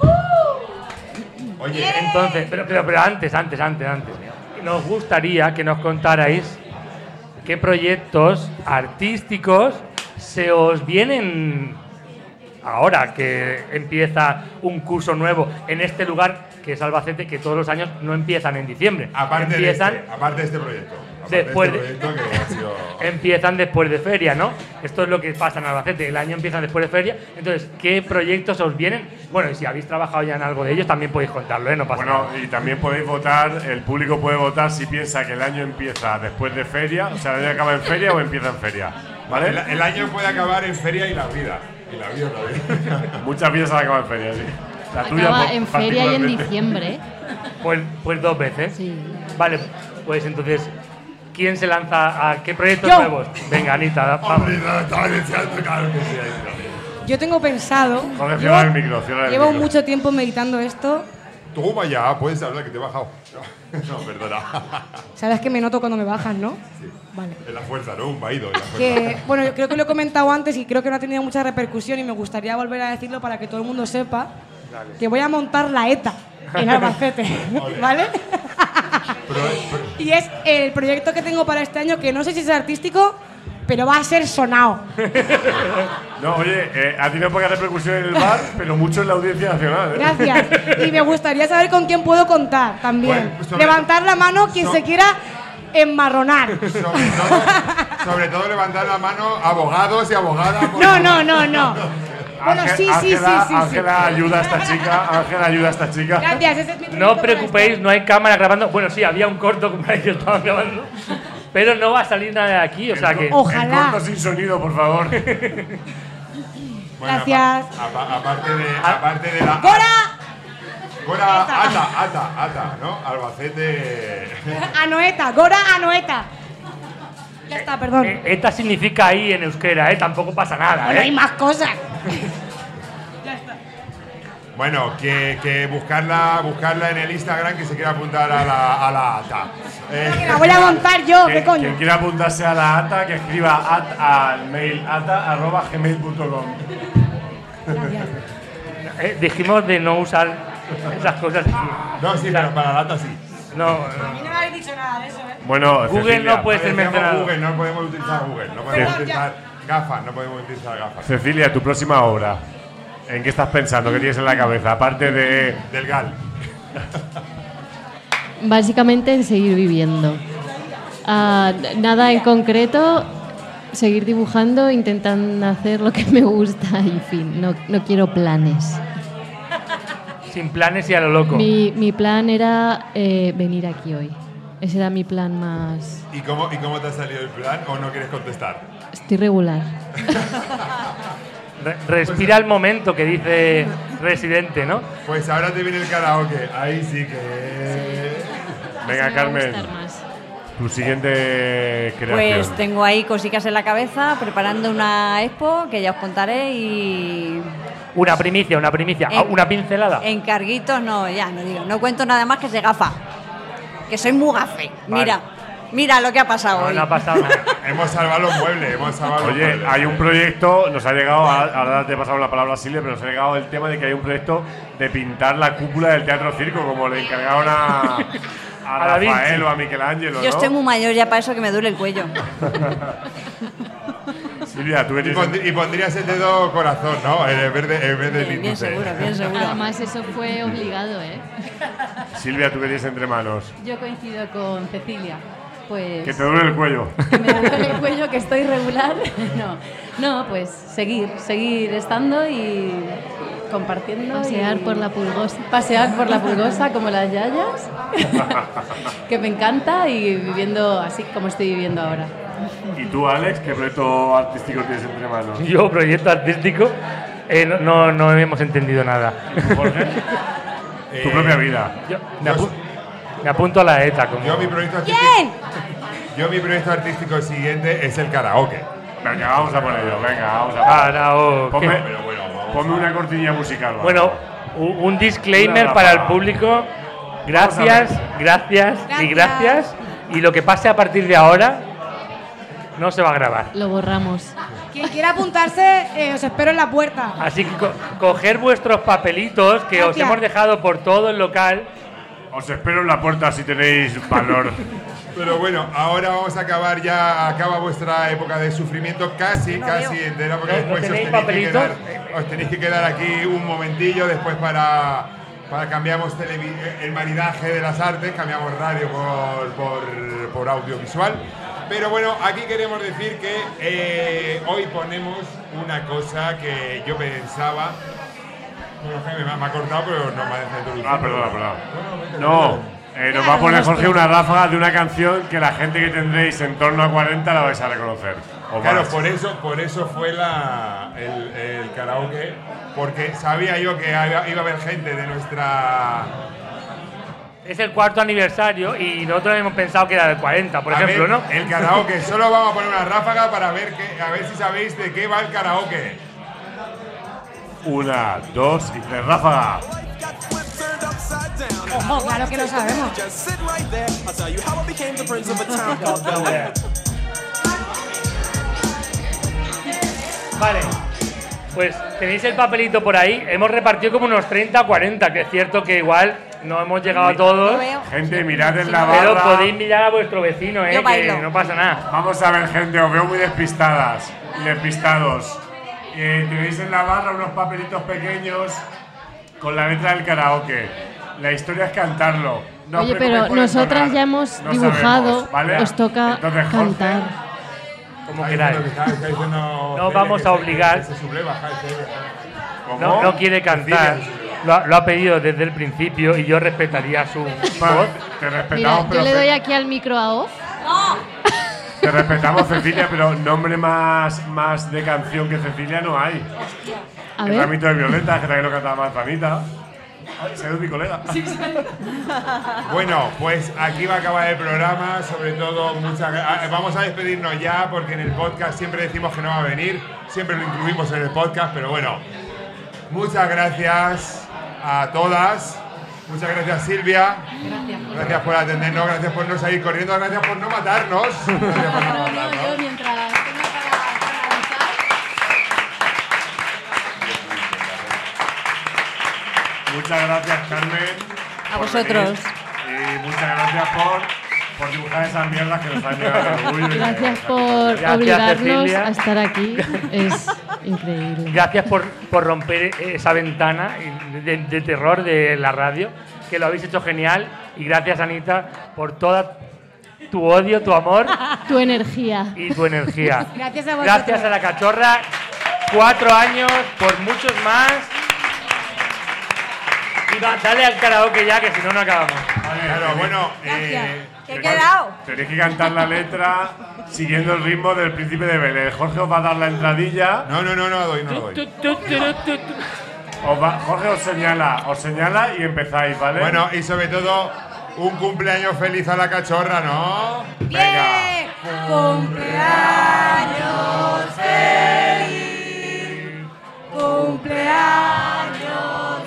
Oye, Entonces, pero, pero, pero antes, antes, antes, antes. Nos gustaría que nos contarais qué proyectos artísticos se os vienen ahora que empieza un curso nuevo en este lugar que es Albacete, que todos los años no empiezan en diciembre. aparte, empiezan de este, aparte de este proyecto. Aparte después de de- este proyecto que ha sido... empiezan después de feria, ¿no? Esto es lo que pasa en Albacete, el año empieza después de feria. Entonces, ¿qué proyectos os vienen? Bueno, y si habéis trabajado ya en algo de ellos, también podéis contarlo, ¿eh? No pasa Bueno, nada. y también podéis votar, el público puede votar si piensa que el año empieza después de feria, o sea, el año acaba en feria o empieza en feria. ¿Vale? El, el año puede acabar en feria y la vida. Y la vida también. Muchas vidas han acabado en feria, sí. La tuya Acaba por- en feria y en particularmente. diciembre. ¿eh? Pues, pues dos veces. Sí. Vale, pues entonces, ¿quién se lanza a qué proyectos Yo. nuevos? Venga, Anita, da- vamos. Hombre, no, estaba deseando, claro que sí. Yo tengo pensado. Joder, yo cierra el micro, cierra el llevo micro. mucho tiempo meditando esto. Toma ya, puedes hablar que te he bajado. No, perdona. Sabes que me noto cuando me bajas, ¿no? Vale. Es la fuerza, ¿no? Un vaído. la fuerza. Que, bueno, yo creo que lo he comentado antes y creo que no ha tenido mucha repercusión y me gustaría volver a decirlo para que todo el mundo sepa que voy a montar la ETA en Albacete, ¿vale? Pero, pero- Y es el proyecto que tengo para este año que no sé si es artístico, pero va a ser sonado. No, oye, eh, ha tenido poca repercusión en el bar, pero mucho en la audiencia nacional. ¿eh? Gracias. Y me gustaría saber con quién puedo contar también. Bueno, sobre- Levantar la mano quien so- se quiera enmarronar. sobre, todo, sobre todo levantar la mano abogados y abogadas. por No, favor. no, no, no. Bueno, Ángel- sí, sí, sí, Ángela- sí, sí. Ángela ayuda a esta chica, Ángela ayuda a esta chica. Gracias, ese es mi No proyecto os para preocupéis, no hay cámara grabando. Bueno, sí, había un corto como ahí que estaban grabando. Pero no va a salir nada de aquí, o sea que. Ojalá. El corto sin sonido, por favor. Bueno, Gracias. apa- apa- aparte, de, aparte de la. ¡Gora! Gora, ata, ata, ata, ¿no? Albacete. Anoeta, Gora Anoeta. Ya está, perdón. Eh, ETA significa ahí en euskera, ¿eh? Tampoco pasa nada, Bueno, hay ¿eh? más cosas. Bueno, que, que buscarla, buscarla en el Instagram que se quiera apuntar a la, a la ata. Eh, Que la voy a montar yo, ¿qué Quien- coño? Quien quiera apuntarse a la ata, que escriba at al mail ata arroba gmail punto com. Gracias. Eh, dijimos de no usar esas cosas. no, sí, pero para la ata sí. No, A mí no me habéis dicho nada de eso, ¿eh? Bueno, Google Cecilia, no puede ser Decíamos mencionado. Google, no podemos utilizar Google, no podemos Perdón, utilizar gafas, no podemos utilizar gafas. Cecilia, tu próxima obra. ¿En qué estás pensando? ¿Qué tienes en la cabeza? Aparte de. Del Gal. Básicamente en seguir viviendo. Ah, nada en concreto, seguir dibujando, intentando hacer lo que me gusta y fin, no, no quiero planes. sin planes y a lo loco. Mi, mi plan era eh, venir aquí hoy. Ese era mi plan más... ¿Y cómo, ¿Y cómo te ha salido el plan o no quieres contestar? Estoy regular. Re- respira el momento que dice Residente, ¿no? Pues ahora te viene el karaoke. Ahí sí que. Venga, Me va a Carmen, gustar más. tu siguiente creación. Pues tengo ahí cositas en la cabeza, preparando una expo que ya os contaré y Una primicia, una primicia. Ah, En- una pincelada. encarguitos no, ya no digo, no cuento nada más que se gafa. Que soy muy gafe. Vale. Mira, Mira lo que ha pasado No, hoy. no ha pasado nada. Hemos salvado los muebles, hemos salvado los Oye, muebles. hay un proyecto, nos ha llegado, ahora te he pasado la palabra a Silvia, pero nos ha llegado el tema de que hay un proyecto de pintar la cúpula del Teatro Circo, como le encargaron a, a, A Da Vinci. Rafael o a Michelangelo, Yo ¿no? estoy muy mayor ya para eso que me duele el cuello. Silvia, tú que Y, tienes… pondr- y pondrías el dedo corazón, ¿no? En vez de, en vez del Bien, bien índice. seguro, bien seguro. Además, eso fue obligado, ¿eh? Silvia, tú que tienes entre manos. Yo coincido con Cecilia. Pues Que te duele el cuello. que me duele el cuello, que estoy regular. No, no, pues seguir, seguir estando y compartiendo. Pasear y- por la pulgosa. Pasear por la pulgosa como las yayas. Que me encanta y viviendo así como estoy viviendo ahora. ¿Y tú, Alex, qué proyecto artístico tienes entre manos? Yo, proyecto artístico, eh, no, no, no hemos entendido nada. Jorge, tu propia vida. Yo me, apu- me apunto a la ETA. Como Yo mi proyecto artístico, ¿Quién? yo mi proyecto artístico siguiente es el karaoke. Venga, vamos a por ello, venga, vamos a por ello. Karaoke. Ponme, Pero bueno, vamos ponme una cortinilla musical. va. Bueno, u- un disclaimer Una para el ráfaga. público. Gracias, gracias y gracias. Y lo que pase a partir de ahora no se va a grabar. Lo borramos. Quien quiera apuntarse, eh, os espero en la puerta. Así que co- coger vuestros papelitos que os Gracias. hemos dejado por todo el local. Os espero en la puerta si tenéis valor. Pero bueno, ahora vamos a acabar ya, acaba vuestra época de sufrimiento casi, No casi veo. entera, porque ¿No- no después os, tenéis tenéis que papelitos? quedar, os tenéis que quedar aquí un momentillo, después para, para cambiamos televi- el maridaje de las artes, cambiamos radio por, por, por audiovisual. Pero bueno, aquí queremos decir que eh, hoy ponemos una cosa que yo pensaba. Bueno, Jaime, me ha- me ha cortado, pero no me ha dejado introducir. Ah, perdona, perdona. vete, No, vete. eh, nos va a poner Jorge una ráfaga de una canción que la gente que tendréis en torno a cuarenta la vais a reconocer. O Claro, más. por eso, por eso fue la, el, el karaoke, porque sabía yo que había- iba a haber gente de nuestra. Es el cuarto aniversario y nosotros hemos pensado que era del cuarenta, por A ejemplo, ver, ¿no? El karaoke, solo vamos a poner una ráfaga para ver, que, a ver si sabéis de qué va el karaoke. Una, dos y tres, ráfaga. Ojo, claro que lo sabemos. Vale, pues tenéis el papelito por ahí. Hemos repartido como unos treinta o cuarenta, que es cierto que igual no hemos llegado a Lo todos. veo. Gente, mirad en la Pero barra. podéis mirar a vuestro vecino, eh, Yo que bailo. no pasa nada. Vamos a ver, gente, os veo muy despistadas y despistados. Eh, tenéis en la barra unos papelitos pequeños con la letra del karaoke. La historia es cantarlo. No os Oye, preocupéis pero por nosotras entonar. ya hemos No dibujado, sabemos, ¿vale? os toca Entonces, Jorge, cantar. Como Está queráis. diciendo que está- está diciendo No Celia vamos que a se- obligar. que se subleva, Jaime. ¿cómo? No, no quiere cantar. Cecilia. Lo ha, lo ha pedido desde el principio y yo respetaría su Vale, voz. te Mira, respetamos, yo pero le Ce- doy aquí al micro a off. te respetamos, Cecilia, pero nombre más, más de canción que Cecilia no hay. A El ver. ramito de violeta, que también lo cantaba Manzanita. Ay, se ha ido mi colega. Bueno, pues aquí va a acabar el programa. Sobre todo, muchas gra- ah, vamos a despedirnos ya porque en el podcast siempre decimos que no va a venir. Siempre lo incluimos en el podcast, pero bueno. Muchas gracias a todas. Muchas gracias, Silvia. Gracias. Gracias por atendernos, gracias por no salir corriendo, gracias por no matarnos. Gracias por no No, no, matarnos. yo mientras tenga para, para avanzar. Muchas gracias, Carmen. A por vosotros. venir. Y muchas gracias por, por dibujar esas mierdas que nos han llegado al orgullo. y Gracias que- por Gracias, obligarnos Cecilia. a estar aquí. Es increíble. Gracias por, por romper esa ventana de, de terror de la radio, que lo habéis hecho genial. Y gracias, Anita, por toda tu odio, tu amor Tu energía. y tu energía. Gracias a vosotros. Gracias a la cachorra. Cuatro años, por muchos más. Y va, dale al karaoke ya, que si no, no acabamos. Vale, Claro, tenéis- bueno, Gracias. eh, ¿Qué he quedado? Tenéis que cantar la letra siguiendo el ritmo del Príncipe de Belén. Jorge os va a dar la entradilla. no, no, no, no lo doy, no lo Tu, doy. tu, tu, tu, tu, tu. Os va- Jorge os señala, os señala y empezáis, ¿vale? Bueno, y sobre todo, un cumpleaños feliz a la cachorra, ¿no? ¡Bien! ¡Cumpleaños feliz! ¡Cumpleaños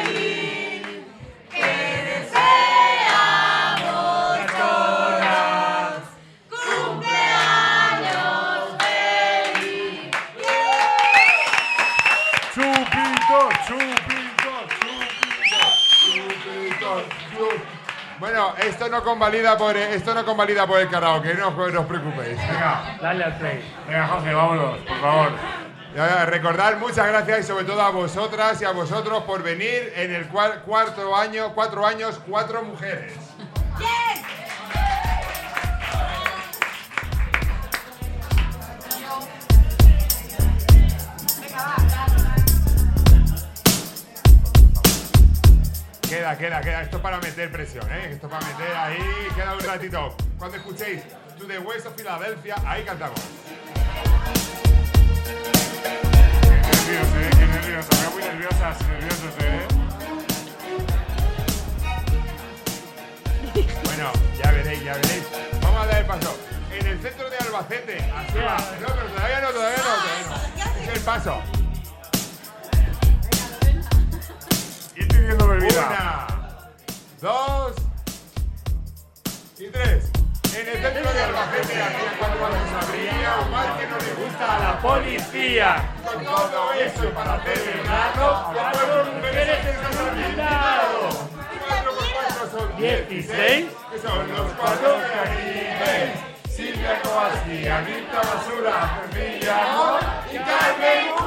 feliz! ¡Que deseamos todas! Dios, Dios. Bueno, esto no convalida por esto no convalida por el karaoke, no, no os preocupéis. Venga, Dale al play. venga, Jorge, vámonos, por favor. Ya, recordad, muchas gracias y sobre todo a vosotras y a vosotros por venir en el cual, cuarto año, cuatro años, cuatro mujeres. Queda, queda, queda. Esto es para meter presión, ¿eh? Esto es para meter ahí. Queda un ratito. Cuando escuchéis To the West of Philadelphia, ahí cantamos. Qué nervios, eh, qué nervios. Se veo muy nerviosas, nerviosos, eh. Bueno, ya veréis, ya veréis. Vamos a dar el paso. En el centro de Albacete. Así va. No, pero todavía no, todavía no, todavía no. Es el paso. Ir pidiendo bebida. Una, dos y tres. En el centro de Albacete, hacía cuatro años habría un bar que no le gusta a la policía. Con todo eso para celebrarlo, cuatro mujeres que se han brindado. Cuatro por cuatro son dieciséis, que son los cuatro que aquí veis. Silvia Kowalski, Anita Basura, Cecilia Amor y Carmen.